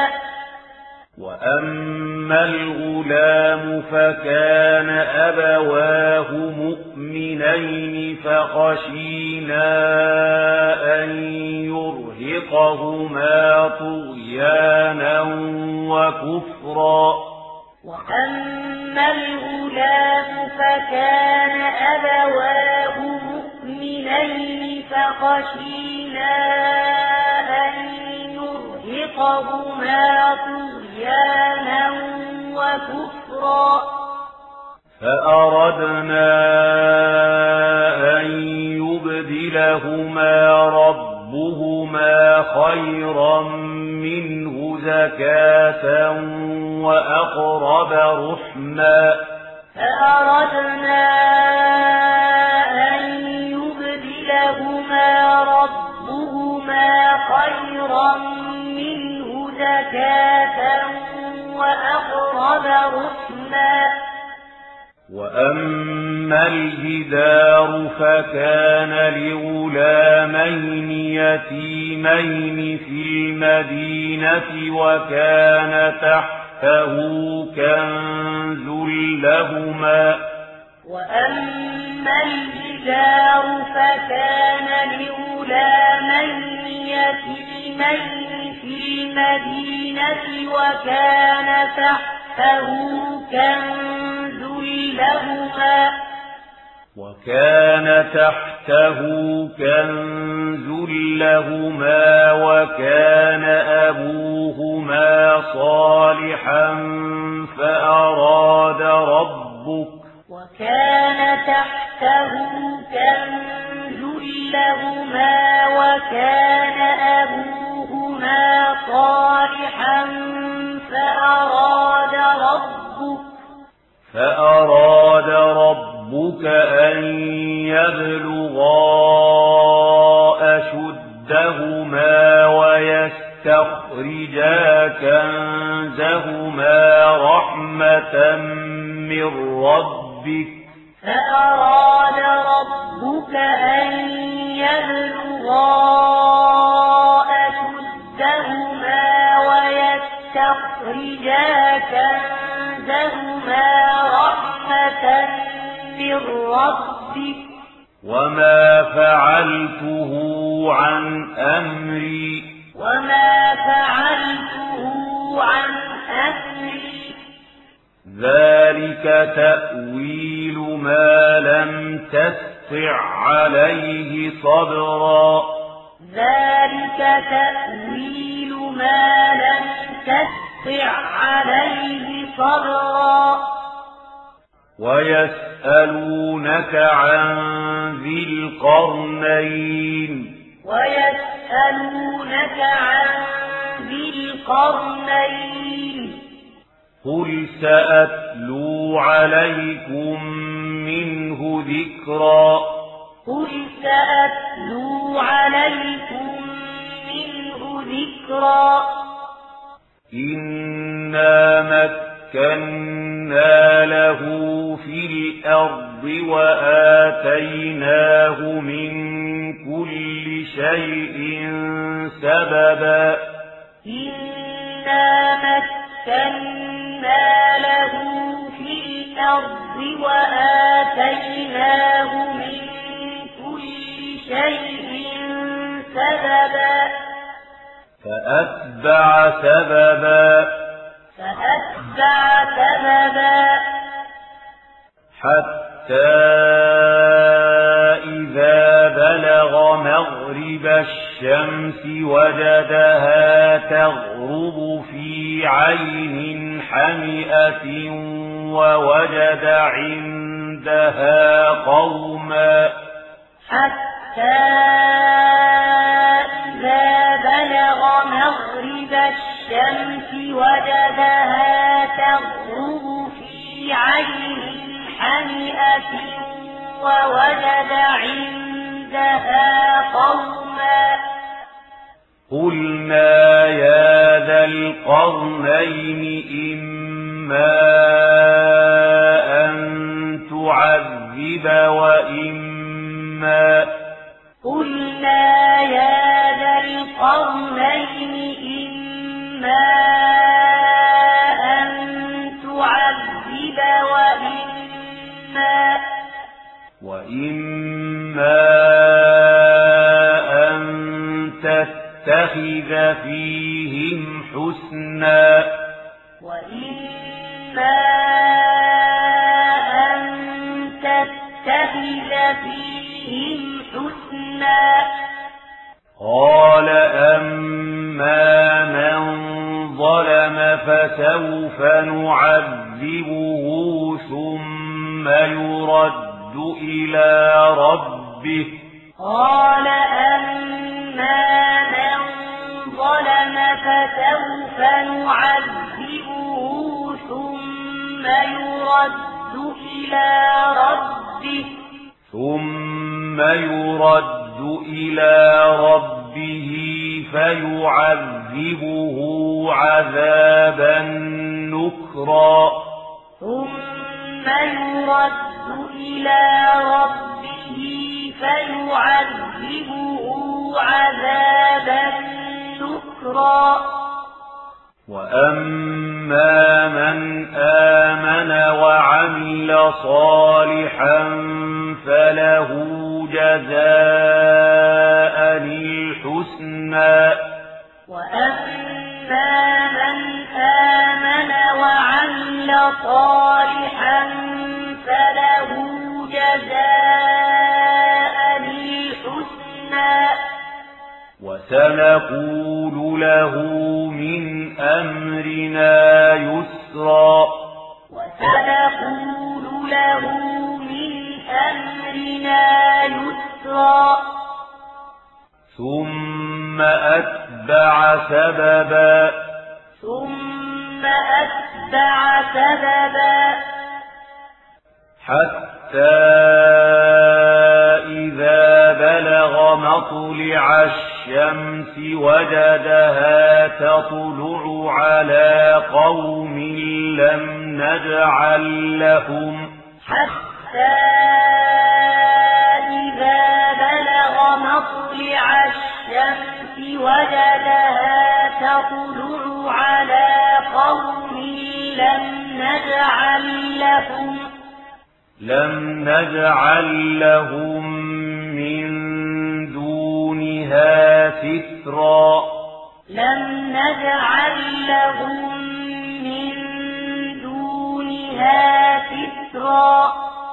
[SPEAKER 1] وأما الغلام فكان أبواه مؤمنين فخشينا أن نرهقهما طغيانا وكفرا.
[SPEAKER 2] وأما الغلام فكان أبواه مؤمنين فخشينا أن يرهقهما طغيانا وكفرا.
[SPEAKER 1] فأردنا أن يبدلهما ربهما خيرا منه زكاة وأقرب رحما.
[SPEAKER 2] فأردنا أن يبدلهما ربهما خيرا منه زكاة وأقرب رحما.
[SPEAKER 1] وأما الجدار فكان لغلامين يتيمين في المدينة وكان تحته كنز لهما.
[SPEAKER 2] وأما الجدار فكان لغلامين يتيمين في المدينة وكان تحته كنز لهما
[SPEAKER 1] وكان تحته كنز لهما وكان أبوهما صالحا فأراد ربك
[SPEAKER 2] وكان تحته كنز لهما وكان أبوهما صالحا فأراد ربك
[SPEAKER 1] فأراد ربك أن يبلغا أشدهما ويستخرجا كنزهما رحمة من ربك
[SPEAKER 2] فأراد ربك أن يبلغا أشدهما ويستخرجا كنزهما رحمة من ربك
[SPEAKER 1] وما فعلته عن أمري
[SPEAKER 2] وما فعلته عن أمري
[SPEAKER 1] ذلك تأويل ما لم تستطع عليه صبرا
[SPEAKER 2] ذلك تأويل ما لم تستطع عليه صبرا.
[SPEAKER 1] ويسألونك عن ذي القرنين
[SPEAKER 2] ويسألونك عن ذي القرنين
[SPEAKER 1] قل سأتلو عليكم منه ذكرا
[SPEAKER 2] قل سأتلو عليكم منه ذكرا.
[SPEAKER 1] إنا مكنا له في الأرض وآتيناه من كل شيء سببا
[SPEAKER 2] إنا مكنا له في الأرض وآتيناه من كل شيء سببا
[SPEAKER 1] فأتبع سببا
[SPEAKER 2] فأتبع سببا
[SPEAKER 1] حتى إذا بلغ مغرب الشمس وجدها تغرب في عين حمئة ووجد عندها قوما
[SPEAKER 2] حتى إذا بلغ مغرب الشمس وجدها تغرب في عين حمئة ووجد عندها قوما
[SPEAKER 1] قلنا يا ذا القرنين إما أن تعذب وإما
[SPEAKER 2] قلنا يا ذا القرنين إما أن تعذب وإما وإما
[SPEAKER 1] أن تتخذ تتخذ فيهم حسنا
[SPEAKER 2] وإما أن تتخذ فيهم حسنا
[SPEAKER 1] قال أما من ظلم فسوف نعذبه ثم يرد إلى ربه
[SPEAKER 2] قال أما من ظلم فسوف نعذبه ثم يرد إلى ربه
[SPEAKER 1] ثم يرد إلى ربه فيعذبه عذابا نكرا
[SPEAKER 2] ثم يرد إلى ربه فيعذبه عذابا نكرا
[SPEAKER 1] وأما من آمن وعمل صالحا فله جزاء الحسنى
[SPEAKER 2] وأما من آمن وعمل صالحا فله جزاء الحسنى
[SPEAKER 1] وسنقول له من أمرنا يسرا
[SPEAKER 2] وسنقول له من أمرنا يسرا
[SPEAKER 1] ثم أتبع سببا
[SPEAKER 2] ثم أتبع سببا
[SPEAKER 1] حتى إذا بلغ مطلع الشمس وجدها تطلع على قوم لم نجعل لهم
[SPEAKER 2] حتى إذا بلغ مطلع الشمس وجدها تطلع على قوم لم نجعل لهم
[SPEAKER 1] لم نجعل لهم من دونها سترا
[SPEAKER 2] لم نجعل لهم من دونها سترا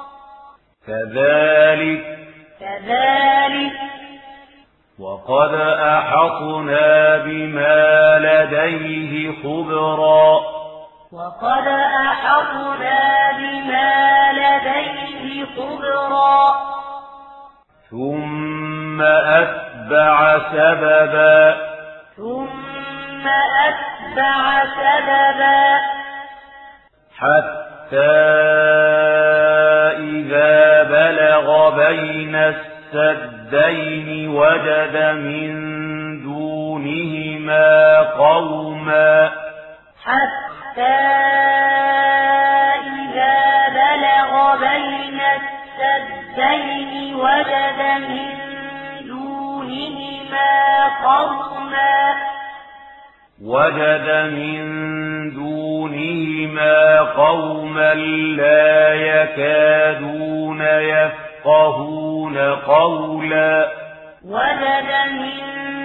[SPEAKER 1] كذلك
[SPEAKER 2] كذلك
[SPEAKER 1] وقد أحطنا بما لديه خبرا
[SPEAKER 2] وقد أحطنا بما لديه خبرا
[SPEAKER 1] ثم أتبع سببا
[SPEAKER 2] ثم أتبع سببا
[SPEAKER 1] حتى إذا بلغ بين السدين وجد من دونهما قوما
[SPEAKER 2] حتى إذا بلغ بين السدين وجد من دونهما قوما
[SPEAKER 1] وجد من دونهما قوما لا يكادون يفقهون قولا
[SPEAKER 2] وجد من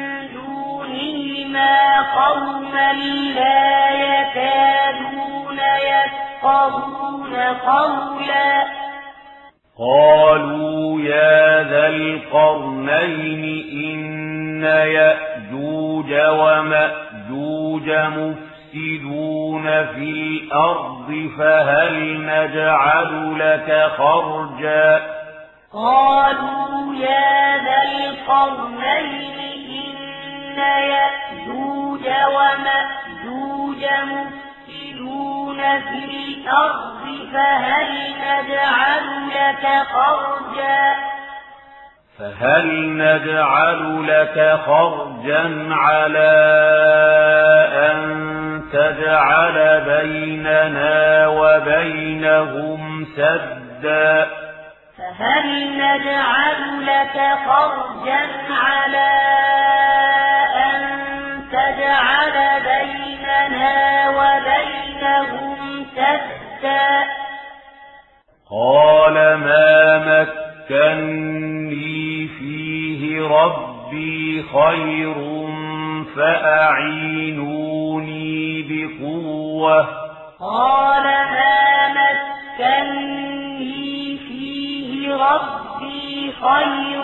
[SPEAKER 2] دونهما قوما لا يكادون يفقهون قولا
[SPEAKER 1] قالوا يا ذا القرنين إن يأجوج ومأجوج مفسدون في الأرض فهل نجعل لك خرجا
[SPEAKER 2] قالوا يا ذا القرنين إن يأجوج ومأجوج مفسدون في الأرض فهل نجعل لك خرجا
[SPEAKER 1] فهل نجعل لك خرجا على أن تجعل بيننا وبينهم سدا
[SPEAKER 2] فهل نجعل لك خرجا على أن تجعل بيننا وبينهم سدا
[SPEAKER 1] قال ما مكني فيه ربي خير فأعينوني بقوة
[SPEAKER 2] قال ما مكنني فيه ربي خير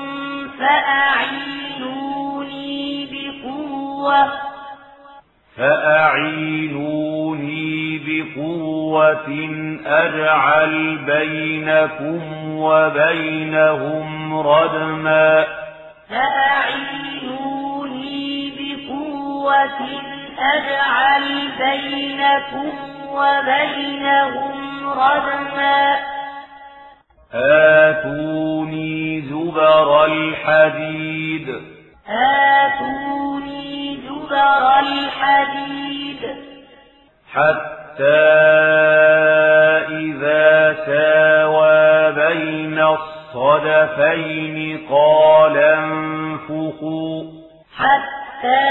[SPEAKER 2] فأعينوني بقوة
[SPEAKER 1] فأعينوني بقوة أجعل بينكم وبينهم ردما
[SPEAKER 2] فأعينوني بقوة أجعل بينكم وبينهم ردما
[SPEAKER 1] آتوني زبر الحديد
[SPEAKER 2] آتوني زبر الحديد
[SPEAKER 1] حتى إذا ساوى بين الصدفين قال انفخوا
[SPEAKER 2] حتى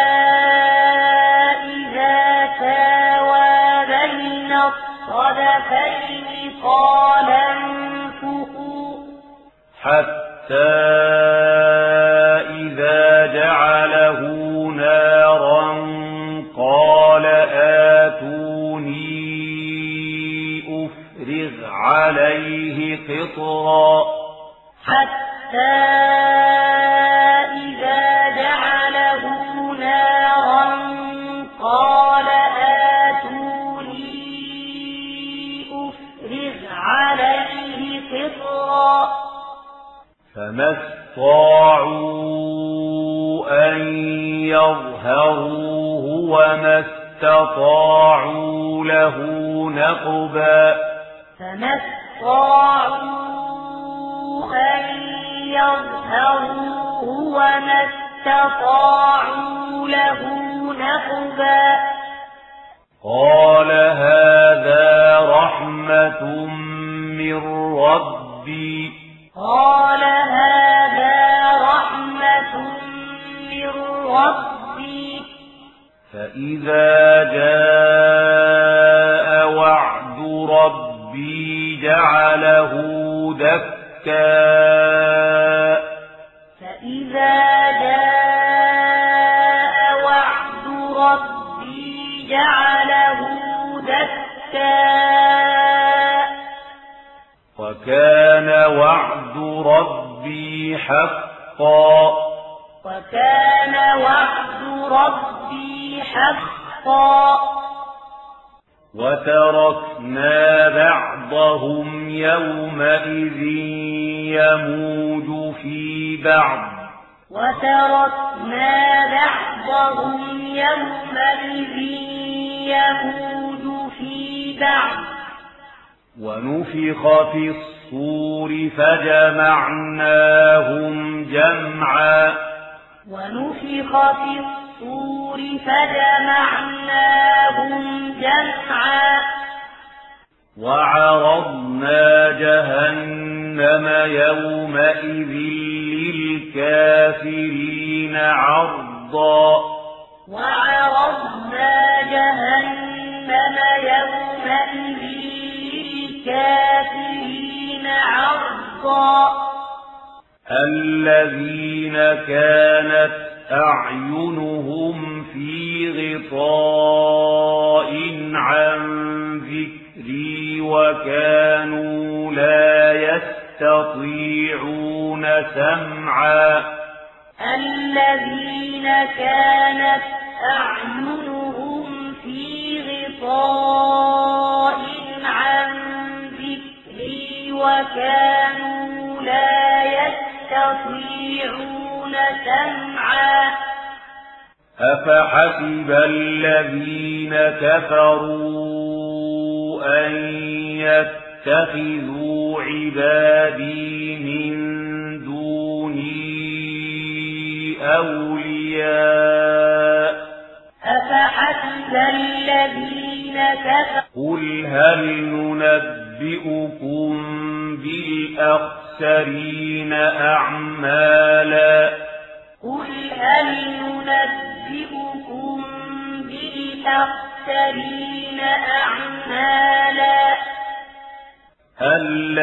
[SPEAKER 2] إذا ساوى بين الصدفين قال انفخوا
[SPEAKER 1] حتى إذا جعله نارا قال آتوني أفرغ عليه قطرا
[SPEAKER 2] حتى إذا جعله نارا قال آتوني أفرغ عليه قطرا
[SPEAKER 1] فما استطاعوا أن يظهروه وما استطاعوا له نقبا
[SPEAKER 2] فما استطاعوا أن يظهروه وما استطاعوا له نقبا
[SPEAKER 1] قال هذا رحمة من ربي
[SPEAKER 2] قال هذا رحمة من ربي
[SPEAKER 1] فإذا جاء وعد ربي جعله دكا
[SPEAKER 2] فإذا جاء وعد ربي جعله دكا
[SPEAKER 1] وكان وعد ربي حقا
[SPEAKER 2] وكان وعد ربي حقا
[SPEAKER 1] وتركنا بعضهم يومئذ يموج في بعض
[SPEAKER 2] وتركنا بعضهم يومئذ يموج في بعض
[SPEAKER 1] ونفخ في الصور فجمعناهم جمعا
[SPEAKER 2] ونفخ في الصور فجمعناهم جمعا
[SPEAKER 1] وعرضنا جهنم يومئذ للكافرين عرضا
[SPEAKER 2] وعرضنا جهنم يومئذ للكافرين عرضا
[SPEAKER 1] الذين كانت أعينهم في غطاء عن ذكري وكانوا لا يستطيعون سمعا
[SPEAKER 2] الذين كانت أعينهم في غطاء عن ذكري وكانوا لا يستطيعون سمعا
[SPEAKER 1] أفحسب الذين كفروا أن يتخذوا عبادي من دوني أولياء
[SPEAKER 2] أفحسب الذين كفروا
[SPEAKER 1] قل هل ننبئكم بالأخسرين أعمالا
[SPEAKER 2] قل هل ننبئكم بالأخسرين أعمالا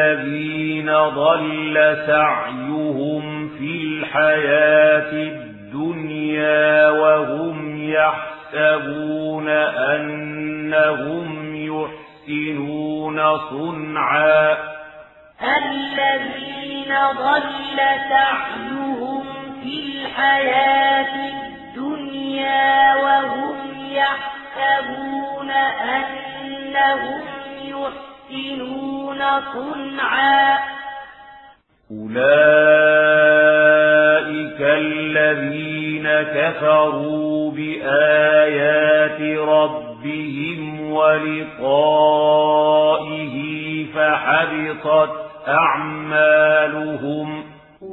[SPEAKER 1] الذين ضل سعيهم في الحياة الدنيا وهم يحسبون أنهم يحسنون صنعا
[SPEAKER 2] الذين ضل سعيهم في الحياة الدنيا وهم يحسبون أنهم يحسنون صنعا
[SPEAKER 1] أولئك الذين كفروا بآيات ربهم ولقائه فحبطت أعمالهم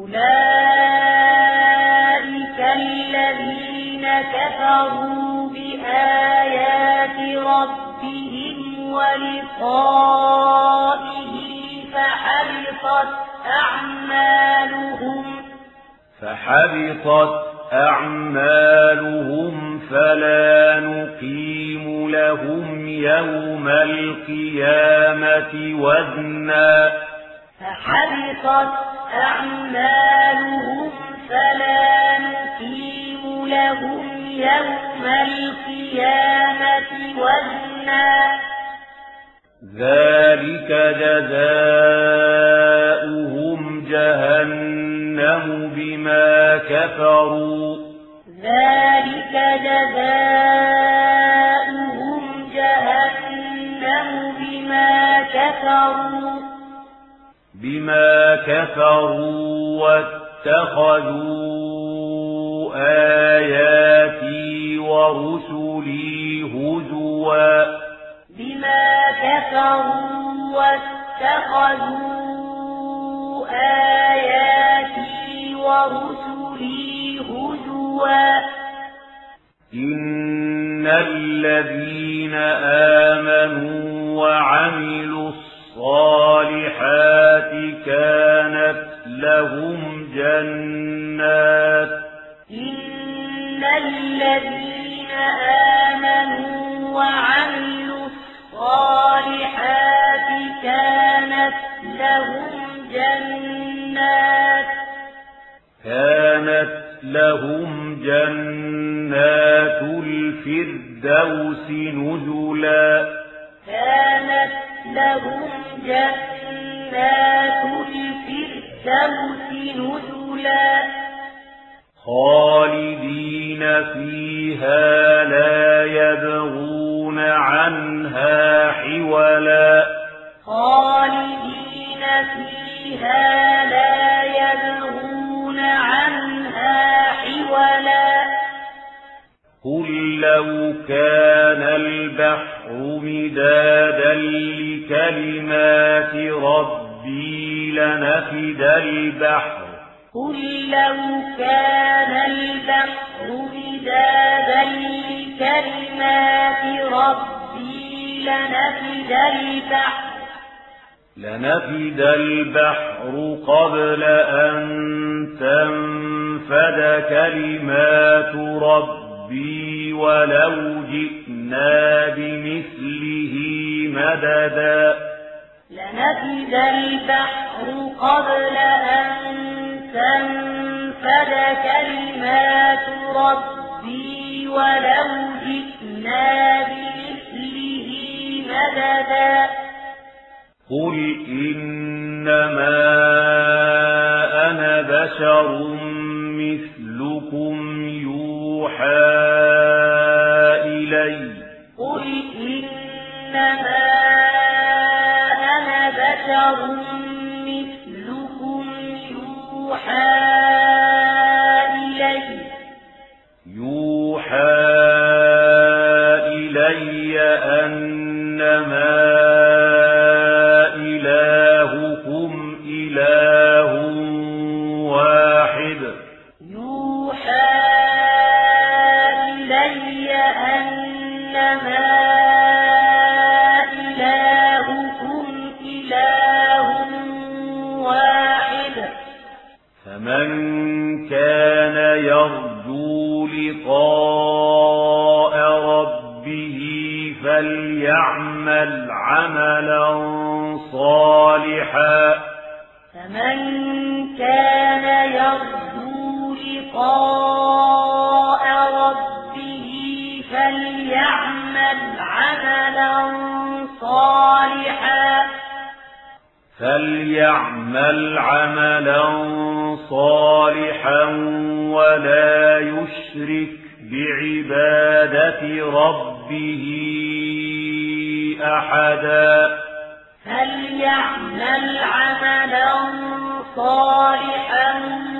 [SPEAKER 2] أولئك الذين كفروا بآيات ربهم ولقائه فحبطت أعمالهم
[SPEAKER 1] فحبطت أعمالهم فلا نقيم لهم يوم القيامة وزنا
[SPEAKER 2] فحبطت أعمالهم فلا نقيم لهم يوم القيامة وزنا
[SPEAKER 1] ذلك جزاؤهم جهنم بما كفروا
[SPEAKER 2] ذلك جزاؤهم جهنم بما كفروا
[SPEAKER 1] بما كفروا واتخذوا آياتي ورسلي هزوا
[SPEAKER 2] بما كفروا واتخذوا آياتي ورسلي هزوا
[SPEAKER 1] إن الذين آمنوا وعملوا الصالحات كانت لهم جنات
[SPEAKER 2] إن الذين آمنوا وعملوا الصالحات كانت لهم جنات
[SPEAKER 1] كانت لهم جنات الفردوس نزلا
[SPEAKER 2] كانت لهم جنات الفردوس نزلا
[SPEAKER 1] خالدين فيها لا يبغون عنها حولا
[SPEAKER 2] خالدين فيها لا يبغون عنها حولا
[SPEAKER 1] قل لو كان البحر مدادا لكلمات ربي لنفد البحر
[SPEAKER 2] قل لو كان البحر مدادا لكلمات ربي لنفد البحر
[SPEAKER 1] لنفد البحر قبل أن تنفد كلمات ربي ولو جئنا بمثله مددا
[SPEAKER 2] لنفد البحر قبل أن تنفد كلمات ربي ولو جئنا بمثله مددا
[SPEAKER 1] قل إنما أنا بشر مثلكم يوحى إلي
[SPEAKER 2] قل إنما أنا بشر مثلكم يوحى إلي
[SPEAKER 1] يوحى إلي أنما إلهكم إله واحد
[SPEAKER 2] يوحى إلي أنما إلهكم إله واحد
[SPEAKER 1] فمن كان يرجو لقاء ربه فليعمل عملا صالحا
[SPEAKER 2] فمن كان يرجو لقاء صالحا
[SPEAKER 1] فليعمل عملا صالحا ولا يشرك بعبادة ربه أحدا
[SPEAKER 2] فليعمل عملا صالحا